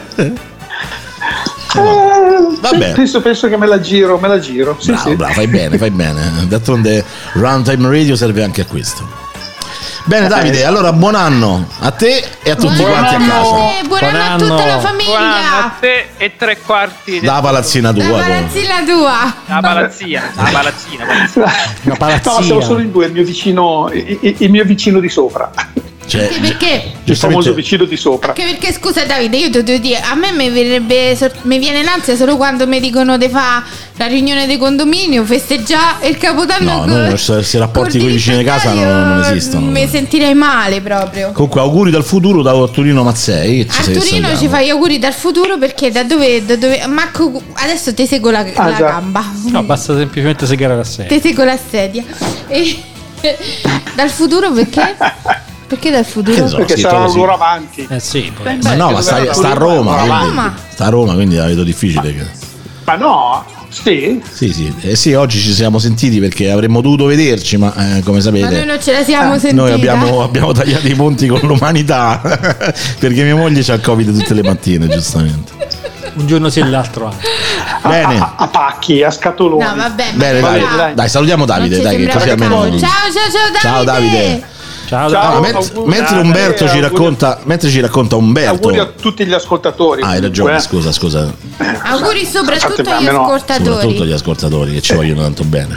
Vabbè. Penso che me la giro. Sì, bravo, fai bene. D'altronde Runtime Radio serve anche a questo. Bene Davide, allora buon anno a te e a tutti quanti a casa. Buon anno a tutta la famiglia. Buon anno a te e 3/4 da palazzina tua. La palazzina tua. La palazzina. Una palazzina. No, siamo solo in due, il mio vicino di sopra. Cioè, perché? Il famoso vicino di sopra. Perché scusa Davide, io ti devo dire, a me mi viene l'ansia solo quando mi dicono di fa la riunione di condominio, festeggiare il Capodanno. No, questi rapporti con i vicini di casa non esistono. Mi sentirei male proprio. Comunque auguri dal futuro da Torino Mazzei. A Torino ci fai gli auguri dal futuro perché da dove Marco adesso ti seguo la gamba. No, basta semplicemente segare la sedia. Ti seguo la sedia. E dal futuro perché? Perché dal futuro? Perché saranno loro avanti. Sì, ma no, ma sta a Roma. Sta a Roma, quindi la vedo difficile. Ma no, sì. Sì, oggi ci siamo sentiti perché avremmo dovuto vederci, ma come sapete. Ma noi non ce la siamo sentita. Noi abbiamo tagliato i ponti con l'umanità perché mia moglie c'ha il Covid tutte le mattine, giustamente. Un giorno sì e l'altro Bene. A pacchi, a scatoloni. No, vabbè. Bene, dai, salutiamo Davide, dai, che così almeno. Ciao Davide. Ciao. Mentre Umberto ci racconta Umberto. Auguri a tutti gli ascoltatori. Hai ragione, scusa. Auguri soprattutto agli ascoltatori. Soprattutto agli ascoltatori che ci vogliono tanto bene.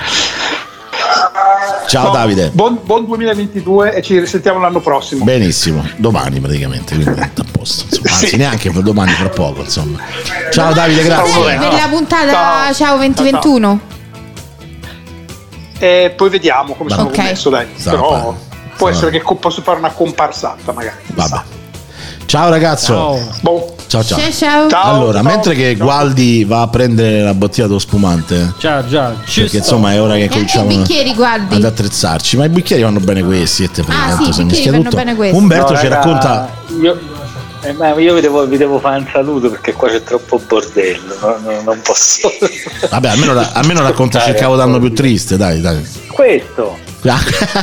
Ciao Davide. Buon 2022 e ci risentiamo l'anno prossimo. Benissimo, domani praticamente, quindi a posto. Insomma, anzi, neanche domani, fra poco, insomma. Ciao Davide, grazie. Per la puntata ciao 2021. E poi vediamo come sono messo, dai. Però può essere che posso fare una comparsata magari. Vabbè. Ciao ragazzo. Ciao. Allora, mentre che Gualdi va a prendere la bottiglia dello spumante. Già. Perché insomma è ora che cominciamo ad attrezzarci. Ma i bicchieri vanno bene questi. Sì, i bicchieri vanno bene questi. Umberto ci racconta. Io vi devo fare un saluto perché qua c'è troppo bordello. Non posso. Vabbè, almeno raccontaci il Capodanno più triste, dai. Questo. Ma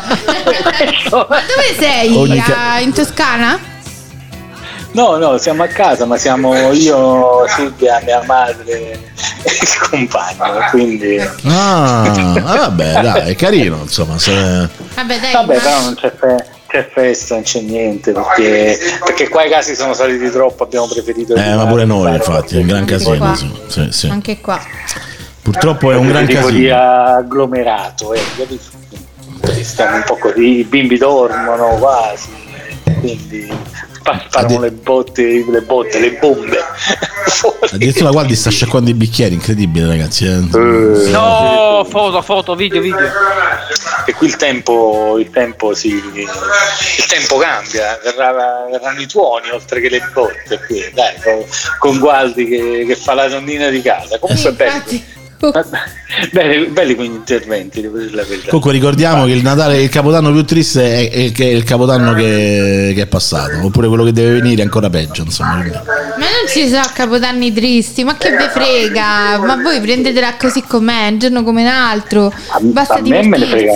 dove sei? In Toscana? No, siamo a casa, ma siamo io, Silvia, mia madre e il compagno, quindi. Vabbè, dai, è carino, insomma. Vabbè, però non c'è c'è festa, non c'è niente, perché qua i casi sono saliti troppo, abbiamo preferito ma pure noi infatti, è un gran casino. Sì. Anche qua. Purtroppo è un gran tipo casino. di agglomerato, stiamo un po' così, i bimbi dormono quasi, quindi sparano le bombe. Addirittura Gualdi sta sciacquando i bicchieri, incredibile ragazzi. No, foto, video. E qui il tempo cambia, verranno i tuoni oltre che le botte qui, dai, con Gualdi che fa la donnina di casa. Comunque belli quegli interventi, devo dire la verità. Comunque ricordiamo che il Capodanno più triste è il Capodanno che è passato, oppure quello che deve venire è ancora peggio, insomma. Ma non ci sono capodanni tristi, ma che ve frega? Ma voi prendetela così com'è, un giorno come un altro, basta a me me ne frega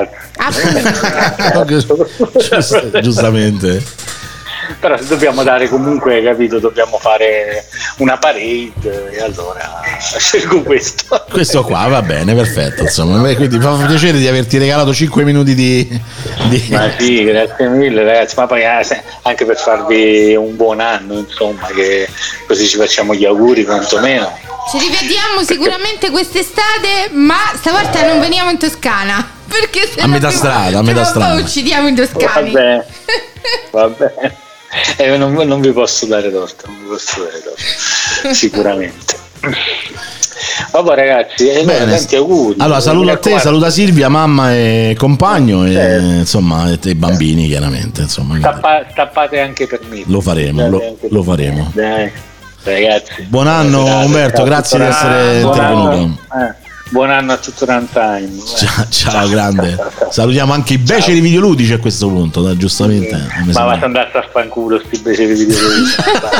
un cazzo. Giustamente. Però se dobbiamo dare comunque, capito, dobbiamo fare una parade e allora scelgo questo qua, va bene, perfetto, insomma. Quindi mi fa piacere di averti regalato 5 minuti di... Ma sì, grazie mille ragazzi, ma poi anche per farvi un buon anno, insomma, che così ci facciamo gli auguri quantomeno. Ci rivediamo sicuramente quest'estate, ma stavolta non veniamo in Toscana, perché se a metà strada poi uccidiamo in Toscani. Vabbè. Non vi posso dare torto, sicuramente. Vabbè ragazzi, tanti auguri. Allora saluto a te, saluta Silvia, mamma e compagno e insomma e i bambini chiaramente, insomma. Stappate anche per me. Lo faremo. Dai, ragazzi. Buon anno Umberto, grazie di essere intervenuto. Buon anno a tutto Runtime. Ciao grande. Salutiamo anche i beceri videoludici a questo punto, giustamente. Ma va a andare a fanculo sti beceri videoludici.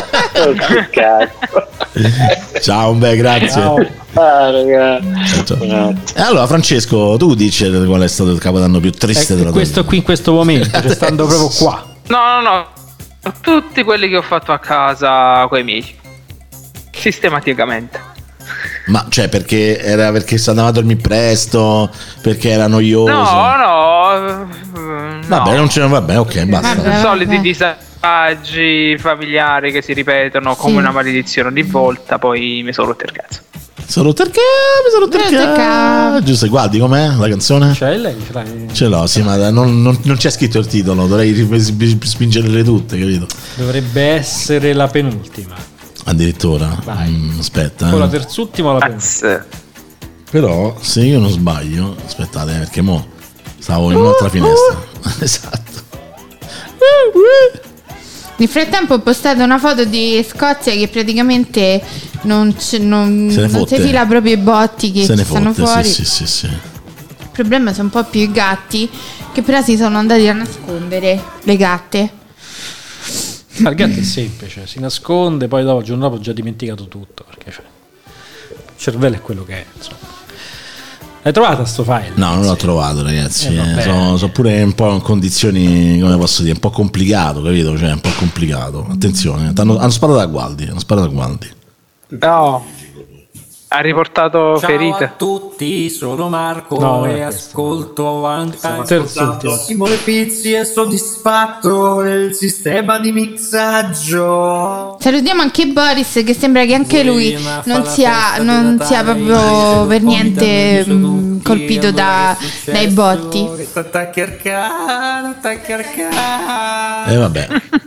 Ciao grazie. Ciao ragazzi. E allora Francesco, tu dici qual è stato il Capodanno più triste della tua questo qui in questo momento, stando proprio qua. No, tutti quelli che ho fatto a casa coi miei, sistematicamente. Ma cioè perché si andava a dormire presto, perché era noioso? No. Vabbè, non ce ne va bene, ok, basta. Soliti disagi familiari che si ripetono come una maledizione ogni volta, poi mi sono rotto il cazzo. Mi sono rotto il cazzo. Giusto, guardi com'è la canzone? C'è lei? Ce l'ho, sì, ma non c'è scritto il titolo, dovrei spingerle tutte, capito? Dovrebbe essere la penultima. Addirittura. Aspetta. Con la terzultima o la penultima? Però se io non sbaglio, aspettate, perché mo stavo in un'altra finestra. Esatto. Nel frattempo ho postato una foto di Scozia che praticamente non si fila proprio i botti che ci stanno fuori. Sì. Il problema sono un po' più i gatti, che però si sono andati a nascondere, le gatte. Ma il gatto è semplice, si nasconde, poi dopo il giorno dopo ho già dimenticato tutto, perché il cervello è quello che è, insomma. L'hai trovata sto file? No, non l'ho trovato, ragazzi. Sono pure un po' in condizioni, come posso dire, un po' complicato, capito? Cioè, un po' complicato. Attenzione, hanno sparato a Gualdi. No. Ha riportato ferite. Ciao a tutti, sono Marco e ascolto Simone Pizzi è soddisfatto del sistema di mixaggio. Salutiamo anche Boris, che sembra che anche lui non sia proprio per niente colpito dai botti. Vabbè.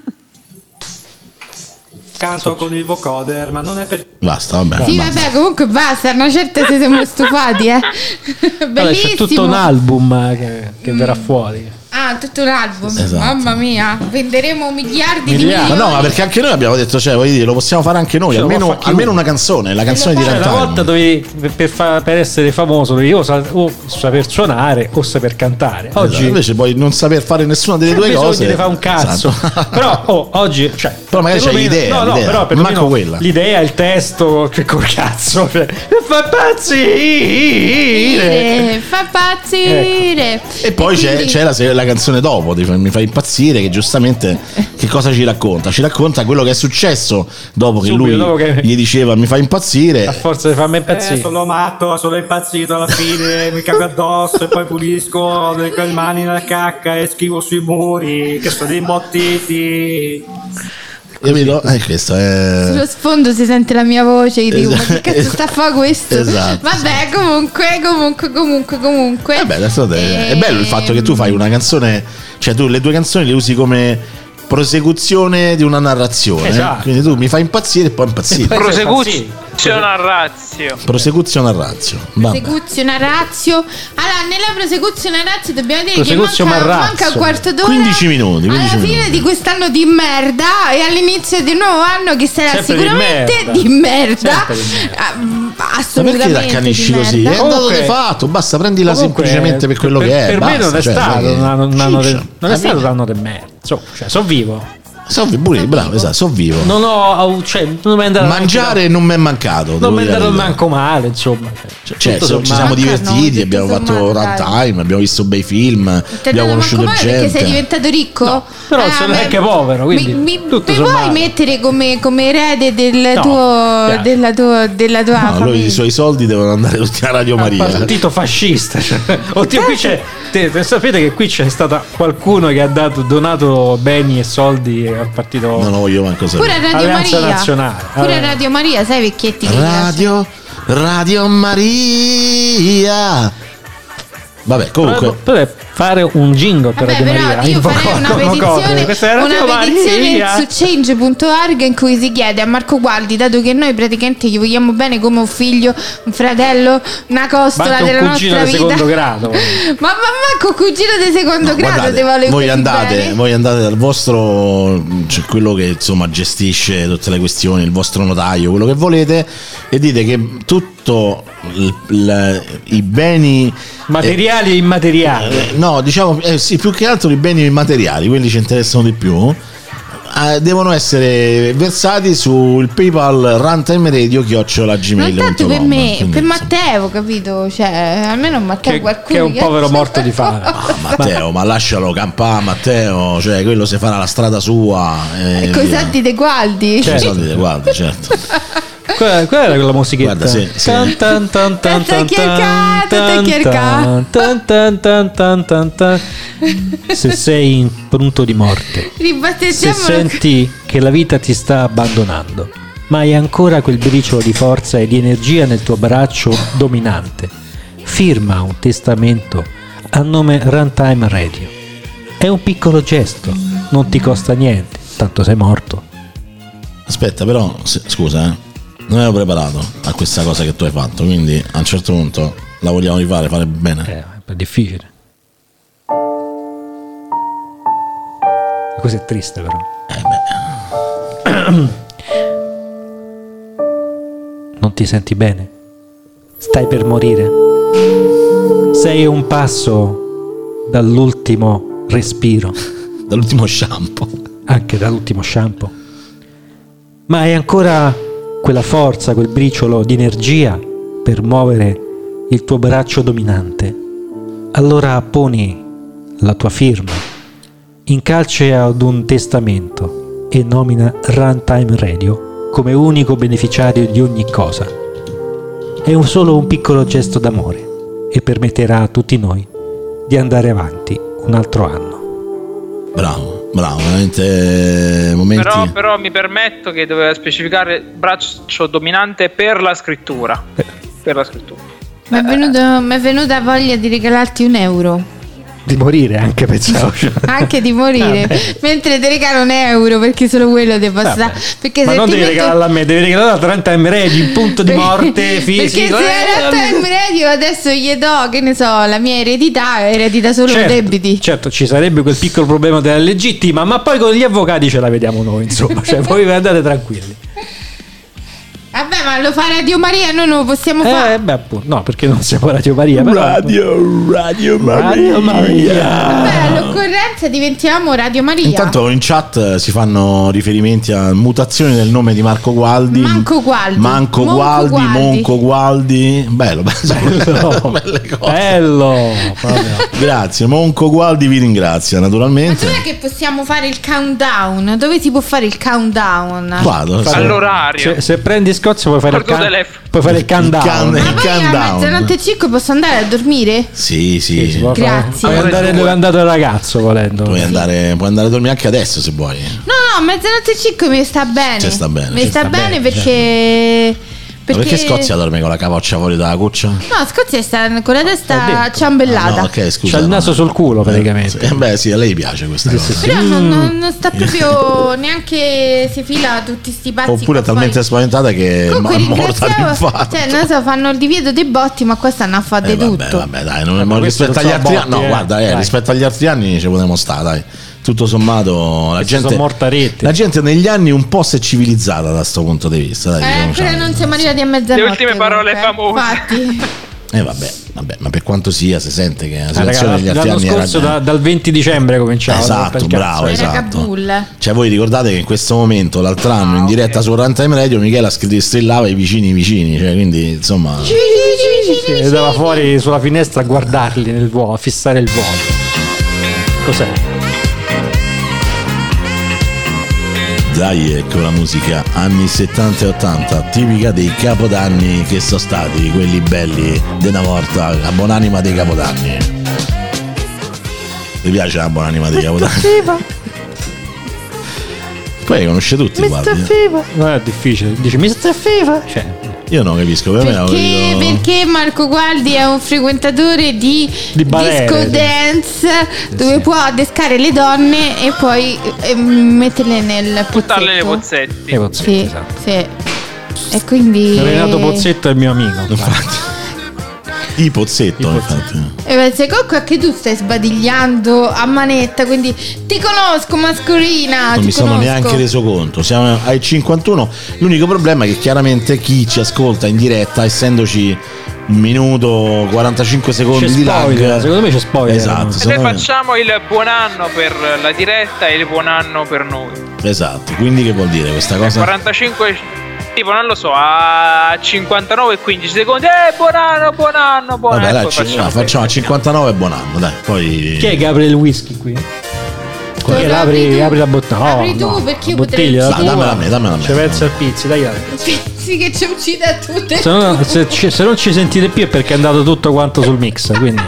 Canto con il vocoder, ma non è per... Basta, vabbè. Sì, vabbè, comunque basta, una certa se siamo stufati, Bellissimo. Vabbè, c'è tutto un album che verrà fuori. Ah, tutto un album, esatto. Mamma mia, venderemo miliardi di milioni. Ma no, ma perché anche noi abbiamo detto, cioè, voglio dire, lo possiamo fare anche noi, almeno una canzone, la canzone di Runtime. Una volta dovevi, per essere famoso, dovevi o saper suonare o saper cantare. Oggi invece puoi non saper fare nessuna delle due cose. Ne fa un cazzo. Esatto. Però oggi, cioè, però magari c'è l'idea, però per manco quella. L'idea, il testo, che col cazzo, fa pazzire. Fa pazzire. E poi c'è la canzone canzone dopo, mi fa impazzire, che giustamente che cosa ci racconta? Ci racconta quello che è successo dopo che Subito, lui dopo che gli diceva mi fa impazzire. A forza di farmi impazzire. Sono matto, sono impazzito alla fine, mi cago addosso e poi pulisco le mani nella cacca e scrivo sui muri che sono imbottiti. Capito? Questo è... Sullo sfondo si sente la mia voce, io dico, ma che cazzo sta a fare questo? Esatto. Vabbè, comunque. Vabbè, adesso è bello il fatto che tu fai una canzone, cioè tu le tue canzoni le usi come prosecuzione di una narrazione. Esatto. Quindi tu mi fai impazzire e poi impazzire. Prosecuzione a razio. Prosecuzione a razio. Prosecuzione a razio. Allora, nella prosecuzione a razio dobbiamo dire Prosecuzione che manca un quarto d'ora 15 minuti. alla fine di quest'anno di merda e all'inizio di un nuovo anno che sarà Sempre sicuramente di merda. Assolutamente. Perché ti accanisci così? È un dato di fatto, basta prendila semplicemente per quello che è. Per me non è stato un anno di merda. Cioè, sono vivo. Bravo, esatto, sono vivo. Non mi è andato mangiare non mi è mancato. Non mi è andato manco male, insomma. Ci siamo divertiti, abbiamo fatto runtime, abbiamo visto bei film, abbiamo conosciuto gente. Perché sei diventato ricco? No, però sono anche povero, quindi mi vuoi mettere come erede della tua No, lui i suoi soldi devono andare tutti a Radio Maria. Partito fascista. Oddio, qui c'è. Sapete che qui c'è stata qualcuno che ha donato beni e soldi al partito. Non lo voglio manco sapere. Pure Radio Alleanza Maria. Nazionale. Pure Radio Maria, sai vecchietti che Radio Maria. Vabbè, comunque potrebbe fare un jingle per Radio Maria. Io farei una petizione su change.org in cui si chiede a Marco Gualdi, dato che noi praticamente gli vogliamo bene come un figlio, un fratello, una costola della nostra vita, secondo grado. ma manco cugino di secondo grado, guardate, te vuole voi andate dal vostro, cioè quello che insomma gestisce tutte le questioni, il vostro notaio, quello che volete, e dite che tutto i beni materiali e immateriali, no, diciamo sì, più che altro i beni immateriali, quelli ci interessano di più, devono essere versati sul PayPal runtimeradio@gmail.com. Non tanto per me, per Matteo, capito? Cioè, almeno Matteo qualcuno che è un povero morto di fame. Matteo, ma lascialo campare, Matteo, cioè quello se farà la strada sua coi soldi dei Gualdi. Con i soldi dei Gualdi, certo. Qual era quella musichetta? Guarda, sì. Se sei in punto di morte, se senti che la vita ti sta abbandonando, ma hai ancora quel briciolo di forza e di energia nel tuo braccio dominante, firma un testamento a nome Runtime Radio. È un piccolo gesto, non ti costa niente, tanto sei morto. Aspetta, però, scusa, non ero preparato a questa cosa che tu hai fatto, quindi a un certo punto la vogliamo rifare, fare bene. È difficile. Così è triste, però. Non ti senti bene? Stai per morire? Sei un passo dall'ultimo respiro. Dall'ultimo shampoo. Anche dall'ultimo shampoo. Ma hai ancora quella forza, quel briciolo di energia per muovere il tuo braccio dominante. Allora poni la tua firma, incalce ad un testamento e nomina Runtime Radio come unico beneficiario di ogni cosa. È solo un piccolo gesto d'amore e permetterà a tutti noi di andare avanti un altro anno. Bravo, veramente momenti. Però mi permetto che doveva specificare braccio dominante per la scrittura. Per la scrittura. Mi è venuta voglia di regalarti €1. Di morire anche, pensavo. Anche di morire. Mentre ti regalo €1 perché solo quello ti possa. Perché ma non devi regalarla a me, devi regalarla a Runtime Radio in punto di morte fisico. Perché se Runtime Radio adesso gli do, che ne so, la mia eredita solo debiti. Certo, ci sarebbe quel piccolo problema della legittima, ma poi con gli avvocati ce la vediamo noi, insomma. Cioè, voi andate tranquilli. Vabbè, ma lo fa Radio Maria, noi non lo possiamo fare. Beh, appunto, no, perché non siamo Radio Maria. Però, Radio Maria. Vabbè, all'occorrenza diventiamo Radio Maria. Intanto in chat si fanno riferimenti a mutazioni del nome di Marco Gualdi. Monco Gualdi. Bello. Belle cose. Bello. Grazie, Monco Gualdi vi ringrazia naturalmente. Ma dov'è che possiamo fare il countdown? Dove si può fare il countdown? All'orario. Se prendi Scozia puoi fare il countdown. Ma poi a mezzanotte 5 posso andare a dormire? Sì. Grazie. Puoi andare dove è andato il ragazzo volendo. Puoi andare a dormire anche adesso se vuoi. No, mezzanotte 5 mi sta bene. Mi sta bene perché... Perché Scozia dorme con la capoccia fuori dalla cuccia? No, Scozia sta con la testa ciambellata. No, ok, scusa. C'ha il naso sul culo praticamente. Beh sì, a lei piace questa cosa. Però non sta proprio neanche si fila tutti sti pazzi. Oppure è talmente spaventata che è morta d'infarto. Cioè, non so, fanno il divieto dei botti, ma qua stanno a fare di tutto. Vabbè, dai, rispetto agli altri anni. No, guarda, rispetto agli altri anni ci potremmo stare, dai. Tutto sommato la gente negli anni un po' si è civilizzata da sto punto di vista, dai, però non siamo arrivati a mezzanotte. Le ultime parole famose. Infatti. Vabbè, ma per quanto sia si sente che la situazione degli altri anni scorso era dal 20 dicembre cominciava. Esatto, bravo, Era esatto. Kabul. Cioè voi ricordate che in questo momento l'altro anno in diretta su Runtime Radio Michela strillava i vicini, cioè quindi insomma si andava fuori sulla finestra a guardarli nel vuoto, a fissare il vuoto. Cos'è? Dai, ecco la musica anni 70 e 80, tipica dei capodanni che sono stati quelli belli di una volta, la buonanima dei capodanni. Mi piace la buonanima dei capodanni? Poi conosce tutti, guardi. Non è difficile, dice Mr. Fiva, cioè io non capisco perché Marco Gualdi è un frequentatore di disco dance dove può adescare le donne e poi metterle nel buttarle nei pozzetti. Sì, esatto. Sì. E quindi Renato Pozzetto è il mio amico. Infatti. I Pozzetto, infatti. E comunque anche tu stai sbadigliando a manetta, quindi ti conosco, mascolina. Non mi sono neanche reso conto. Siamo ai 51. L'unico problema è che chiaramente chi ci ascolta in diretta, essendoci 1 minuto 45 secondi c'è di spoiler, lag. secondo me c'è spoiler. Esatto. Noi facciamo il buon anno per la diretta e il buon anno per noi. Esatto. Quindi che vuol dire questa cosa? 45 tipo non lo so, a 59 e 15 secondi. Buon anno. Vabbè, dai, facciamo a 59 buon anno, dai. Poi chi è che apre il whisky qui? Apri la bottiglia. Apri tu, perché io potrei dammela a me. Ci pensa il pizzi, dai. Pizzi che ci uccide a tutte. Se non ci sentite più è perché è andato tutto quanto sul mix, quindi.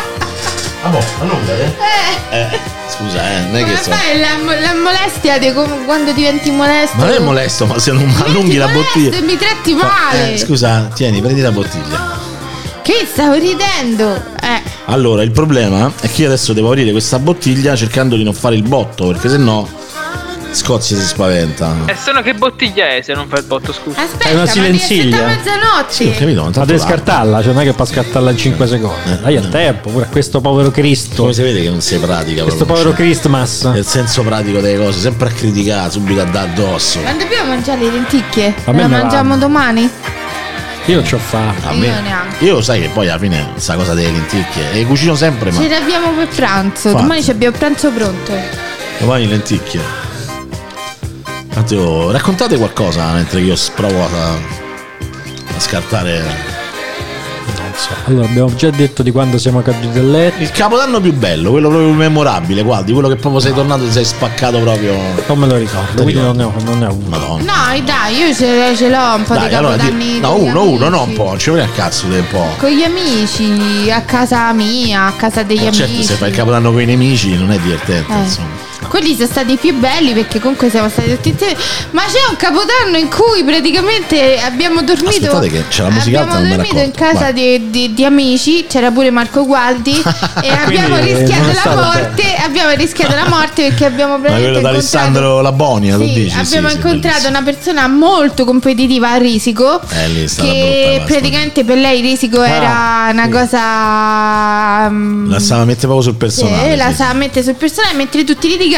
Scusa, non è che fai la molestia di quando diventi molesto. Ma non è molesto, ma se non allunghi la bottiglia. Mi tratti male. Scusa, tieni, prendi la bottiglia. Che stavo ridendo? Allora, il problema è che io adesso devo aprire questa bottiglia cercando di non fare il botto, perché sennò Scozia si spaventa. E se no che bottiglia è se non fa il botto, scusa? Aspetta, è una silenziglia. Ma mezzanotte. Sì, ho capito, ma devi scartarla, cioè non è che può scartarla in 5 secondi. Dai al tempo, pure a questo povero Cristo. Come si vede che non si pratica questo povero Christmas. Nel senso pratico delle cose, sempre a criticare, subito a dare addosso. Ma dobbiamo mangiare le lenticchie? Le mangiamo domani? Io non c'ho fame. Io neanche. Io lo sai che poi alla fine questa cosa delle lenticchie le cucino sempre, ma ce le abbiamo per pranzo. Infatti. Domani abbiamo il pranzo pronto. Domani lenticchie. Raccontate qualcosa mentre io provo a scartare. Non so. Allora, abbiamo già detto di quando siamo caduti a letto. Il capodanno più bello, quello proprio memorabile, guardi, quello che proprio sei tornato e sei spaccato proprio. Non me lo ricordo, quindi non ne ho uno. Madonna. No, dai, io ce l'ho un po' di capodanni. No, uno, no un po', non ci vuole a cazzo di un po'. Con gli amici, a casa mia, a casa degli amici. Certo, se fai il capodanno con i nemici non è divertente, insomma. Quelli sono stati i più belli perché comunque siamo stati tutti insieme. Ma c'è un capodanno in cui praticamente abbiamo dormito. Aspettate che c'è la musica alta, non me abbiamo dormito in casa di amici. C'era pure Marco Gualdi. E abbiamo rischiato la morte. Abbiamo rischiato la morte perché abbiamo ma quello da Alessandro Labonia, tu dici? Abbiamo incontrato una persona molto competitiva a Risico. Che praticamente per lei Risico era una cosa. La stava mettere proprio sul personale. La stava mettere sul personale mentre tutti litigavano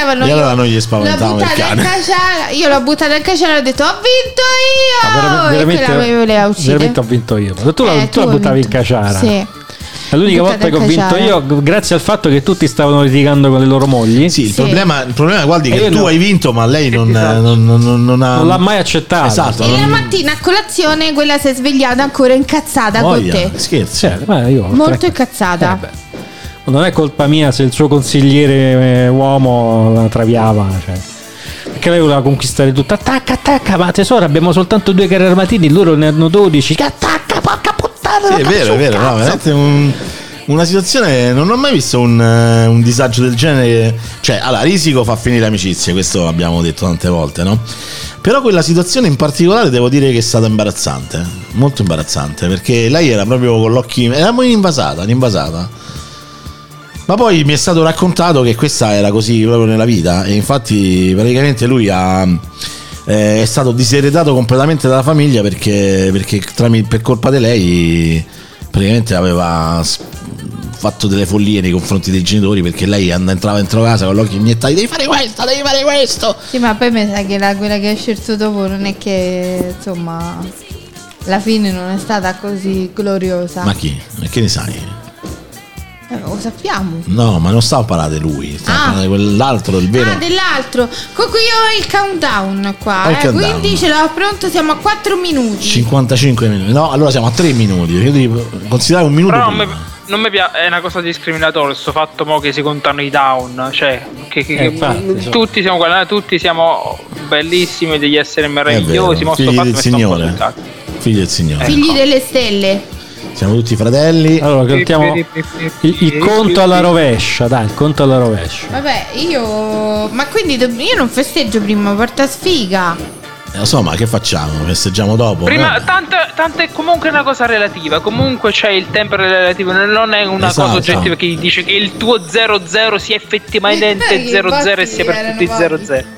spaventavano. E allora noi gli spaventavamo il cane. Io l'ho buttata in caciara e ho detto: ho vinto io! Veramente ho vinto io. Tu la buttavi in caciara. Sì. È l'unica volta che ho vinto io, grazie al fatto che tutti stavano litigando con le loro mogli. Sì, il problema guardi, che tu hai vinto, ma lei non l'ha mai accettato. Esatto. E la mattina a colazione quella si è svegliata ancora incazzata con te. Scherzi. Molto incazzata. Non è colpa mia se il suo consigliere uomo la traviava, cioè. Perché lei voleva conquistare tutto. Attacca, ma tesoro, abbiamo soltanto 2 carri armatini, loro ne hanno 12. Attacca, porca puttana. Sì, è vero, no, veramente una situazione. Non ho mai visto un disagio del genere. Cioè, allora, risico fa finire amicizie, questo l'abbiamo detto tante volte, no? Però quella situazione in particolare devo dire che è stata imbarazzante, molto imbarazzante, perché lei era proprio con l'occhi, era invasata. Ma poi mi è stato raccontato che questa era così proprio nella vita, e infatti praticamente lui è stato diseredato completamente dalla famiglia perché per colpa di lei praticamente aveva fatto delle follie nei confronti dei genitori, perché lei entrava dentro casa con l'occhio iniettati: devi fare questo. Sì, ma poi mi sa che quella che è scelto dopo non è che, insomma, la fine non è stata così gloriosa. Ma chi? E che ne sai? Lo sappiamo. No, ma non stava a parlare di lui, stava a parlare di quell'altro, il vero. Dell'altro. Comunque io ho il countdown qua, countdown. Quindi ce l'ho pronto, siamo a 4 minuti. 55 minuti. No, allora siamo a 3 minuti. Io devo considerare un minuto. Però non mi piace, è una cosa discriminatoria questo fatto che si contano i down, cioè infatti, tutti siamo tutti siamo bellissimi, degli esseri meravigliosi, figli del Signore. Figli del Signore. Figli delle stelle. Siamo tutti fratelli. Allora contiamo il conto alla rovescia, dai, il conto alla rovescia. Vabbè, ma quindi io non festeggio prima, porta sfiga. Lo so, ma che facciamo? Festeggiamo dopo? Prima, tanto è comunque una cosa relativa. Comunque c'è il tempo relativo, non è una cosa oggettiva che dice che il tuo 00 sia effettivamente 00 e sia per tutti 00.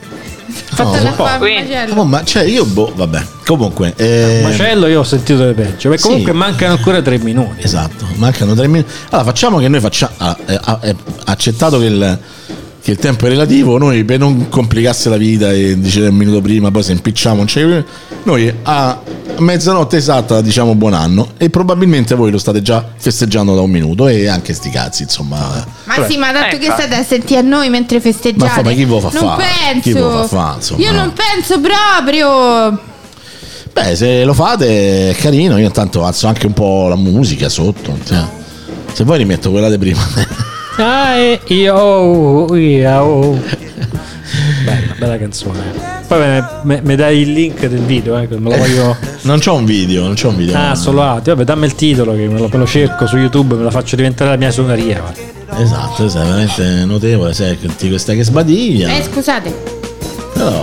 Ma cioè io vabbè. Comunque Macello io ho sentito le peggio. Perché comunque mancano ancora 3 minuti. Esatto, mancano 3 minuti. Allora facciamo che noi accettato che il tempo è relativo, noi per non complicasse la vita e dicere un minuto prima, poi se impicciamo noi a mezzanotte esatta diciamo buon anno, e probabilmente voi lo state già festeggiando da un minuto, e anche sti cazzi, insomma. Ma sì, ma tanto che state a sentire a noi mentre festeggiate. Ma chi ve lo fa non fare? penso. Io non penso proprio. Beh, se lo fate è carino. Io intanto alzo anche un po' la musica sotto, cioè. Se vuoi rimetto quella di prima. Bella canzone. Poi mi dai il link del video, me lo voglio. Non c'ho un video. Solo audio. Vabbè, dammi il titolo che me lo cerco su YouTube, me lo faccio diventare la mia suoneria. Esatto, sei veramente notevole, sei questa che sbadiglia. Scusate. Però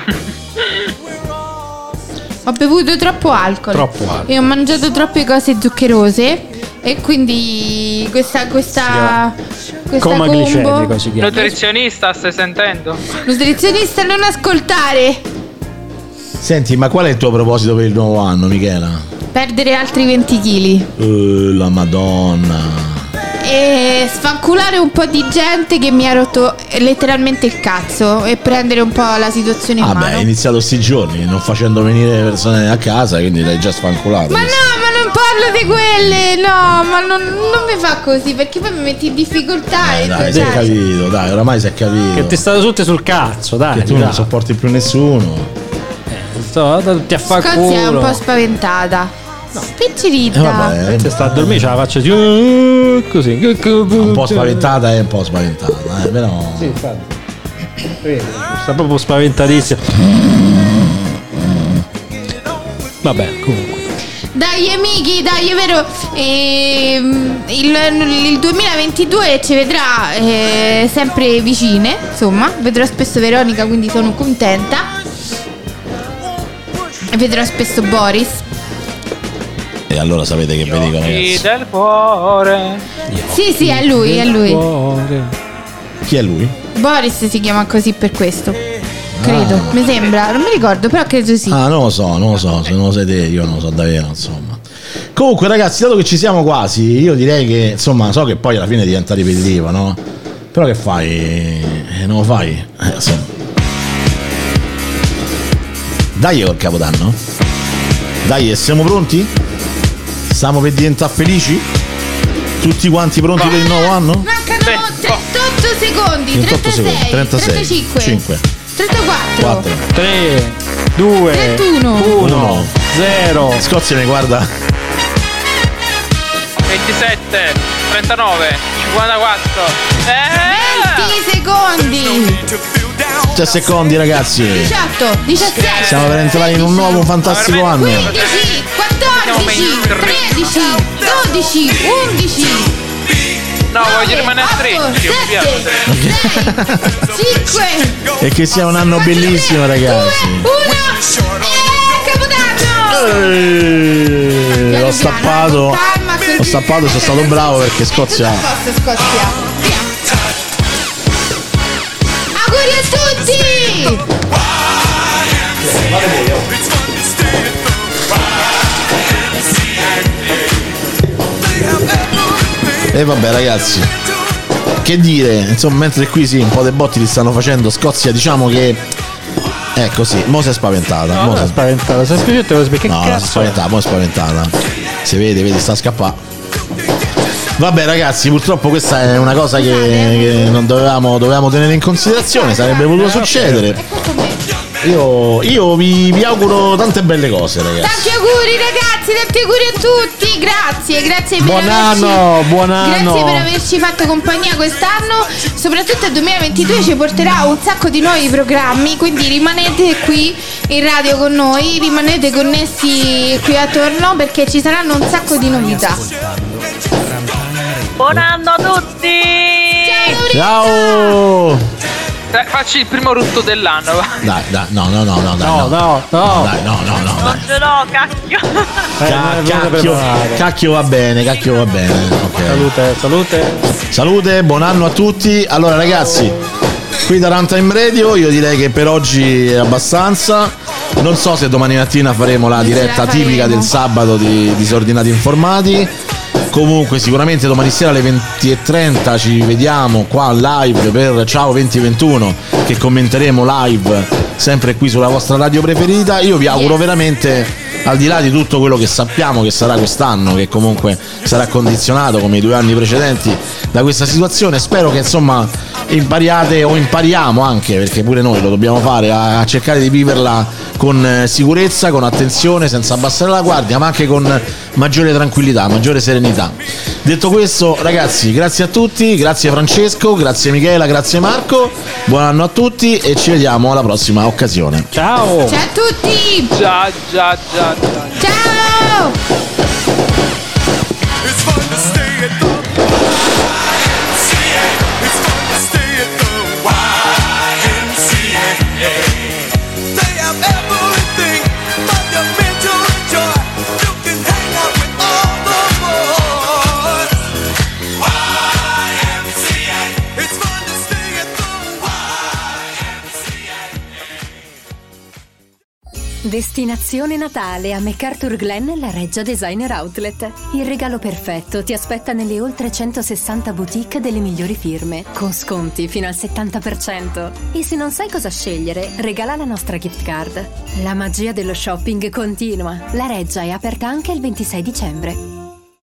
ho bevuto troppo alcol. E ho mangiato troppe cose zuccherose. E quindi questa coma glicemico si chiama. Nutrizionista, stai sentendo? Nutrizionista, non ascoltare. Senti, ma qual è il tuo proposito per il nuovo anno, Michela? Perdere altri 20 kg. La Madonna. E sfanculare un po' di gente che mi ha rotto letteralmente il cazzo, e prendere un po' la situazione in mano. Hai iniziato sti giorni non facendo venire persone a casa, quindi l'hai già sfanculato. Ma no, ma non parlo di quelle. No, ma non mi fa così, perché poi mi metti in difficoltà. Dai, si è capito, dai, oramai si è capito. Che ti state tutte sul cazzo, dai. Che tu non sopporti più nessuno. Ti affacco. Scozia è un po' spaventata. No. Piccirita. Vabbè, sta a dormire, ce la faccio così. Un po' spaventata, è un po' spaventata, però. Sì, infatti. Sta proprio spaventatissima. Vabbè, comunque. Dai amici, dai, è vero, il 2022 ci vedrà sempre vicine, insomma, vedrò spesso Veronica, quindi sono contenta. E vedrò spesso Boris. E allora sapete che vi dico, ragazzi? Del cuore. Sì, è lui. Chi è lui? Boris si chiama così per questo. Credo, mi sembra, non mi ricordo, però credo sì. Non lo so, se non lo sai te, io non lo so davvero, insomma. Comunque ragazzi, dato che ci siamo quasi, io direi che, insomma, so che poi alla fine diventa ripetitivo, no? Però che fai? Non lo fai? Insomma. Dai col Capodanno. Dai, siamo pronti? Stiamo per diventare felici? Tutti quanti pronti per il nuovo anno? Mancano 38 secondi. 38 secondi. 36, 35, 5, 34, 4, 3, 2, 31, 1, 0. Scozia mi guarda. 27, 39, 54. 20 secondi. 3 secondi, ragazzi. 18, 17. Stiamo per entrare in un nuovo fantastico anno. 15, 14, 13, 12, 11. No, voglio rimanere a 13. 7, 6, 5. E che sia un anno bellissimo, ragazzi. 1. Capodanno. L'ho stappato. L'ho stappato, sono stato bravo perché Scozia. Scozia. Via. Auguri a tutti. E vabbè, ragazzi, che dire, insomma, mentre qui sì, un po' dei botti li stanno facendo. Scozia, diciamo che è così. Mo' si è spaventata. Mo' si è spaventata. Che no, cazzo si è spaventata, mo' è spaventata. Si vede, sta a scappare. Vabbè, ragazzi, purtroppo questa è una cosa che non dovevamo tenere in considerazione. Sarebbe potuto succedere. Io vi auguro tante belle cose, ragazzi. Tanti auguri, ragazzi, tanti auguri a tutti. Grazie buon anno. Grazie per averci fatto compagnia quest'anno. Soprattutto il 2022 ci porterà un sacco di nuovi programmi, quindi rimanete qui in radio con noi, rimanete connessi qui attorno perché ci saranno un sacco di novità. Buon anno a tutti. Ciao. Facci il primo rutto dell'anno, va. Dai, no. No. Dai, no. Non ce l'ho, cacchio. Cacchio va bene. Okay. Salute, buon anno a tutti. Allora, ragazzi, qui da Runtime Radio io direi che per oggi è abbastanza. Non so se domani mattina faremo la diretta tipica del sabato di Disordinati Informati. Comunque sicuramente domani sera alle 20:30 ci vediamo qua live per Ciao 2021, che commenteremo live sempre qui sulla vostra radio preferita. Io vi auguro veramente, al di là di tutto quello che sappiamo che sarà quest'anno, che comunque sarà condizionato come i 2 anni precedenti da questa situazione, spero che insomma impariate o impariamo anche, perché pure noi lo dobbiamo fare, a cercare di viverla con sicurezza, con attenzione, senza abbassare la guardia, ma anche con maggiore tranquillità, maggiore serenità. Detto questo, ragazzi, grazie a tutti, grazie Francesco, grazie Michela, grazie Marco, buon anno a tutti e ci vediamo alla prossima occasione. Ciao a tutti. Ciao. Destinazione Natale a MacArthur Glen, la Reggia Designer Outlet. Il regalo perfetto ti aspetta nelle oltre 160 boutique delle migliori firme, con sconti fino al 70%. E se non sai cosa scegliere, regala la nostra gift card. La magia dello shopping continua. La Reggia è aperta anche il 26 dicembre.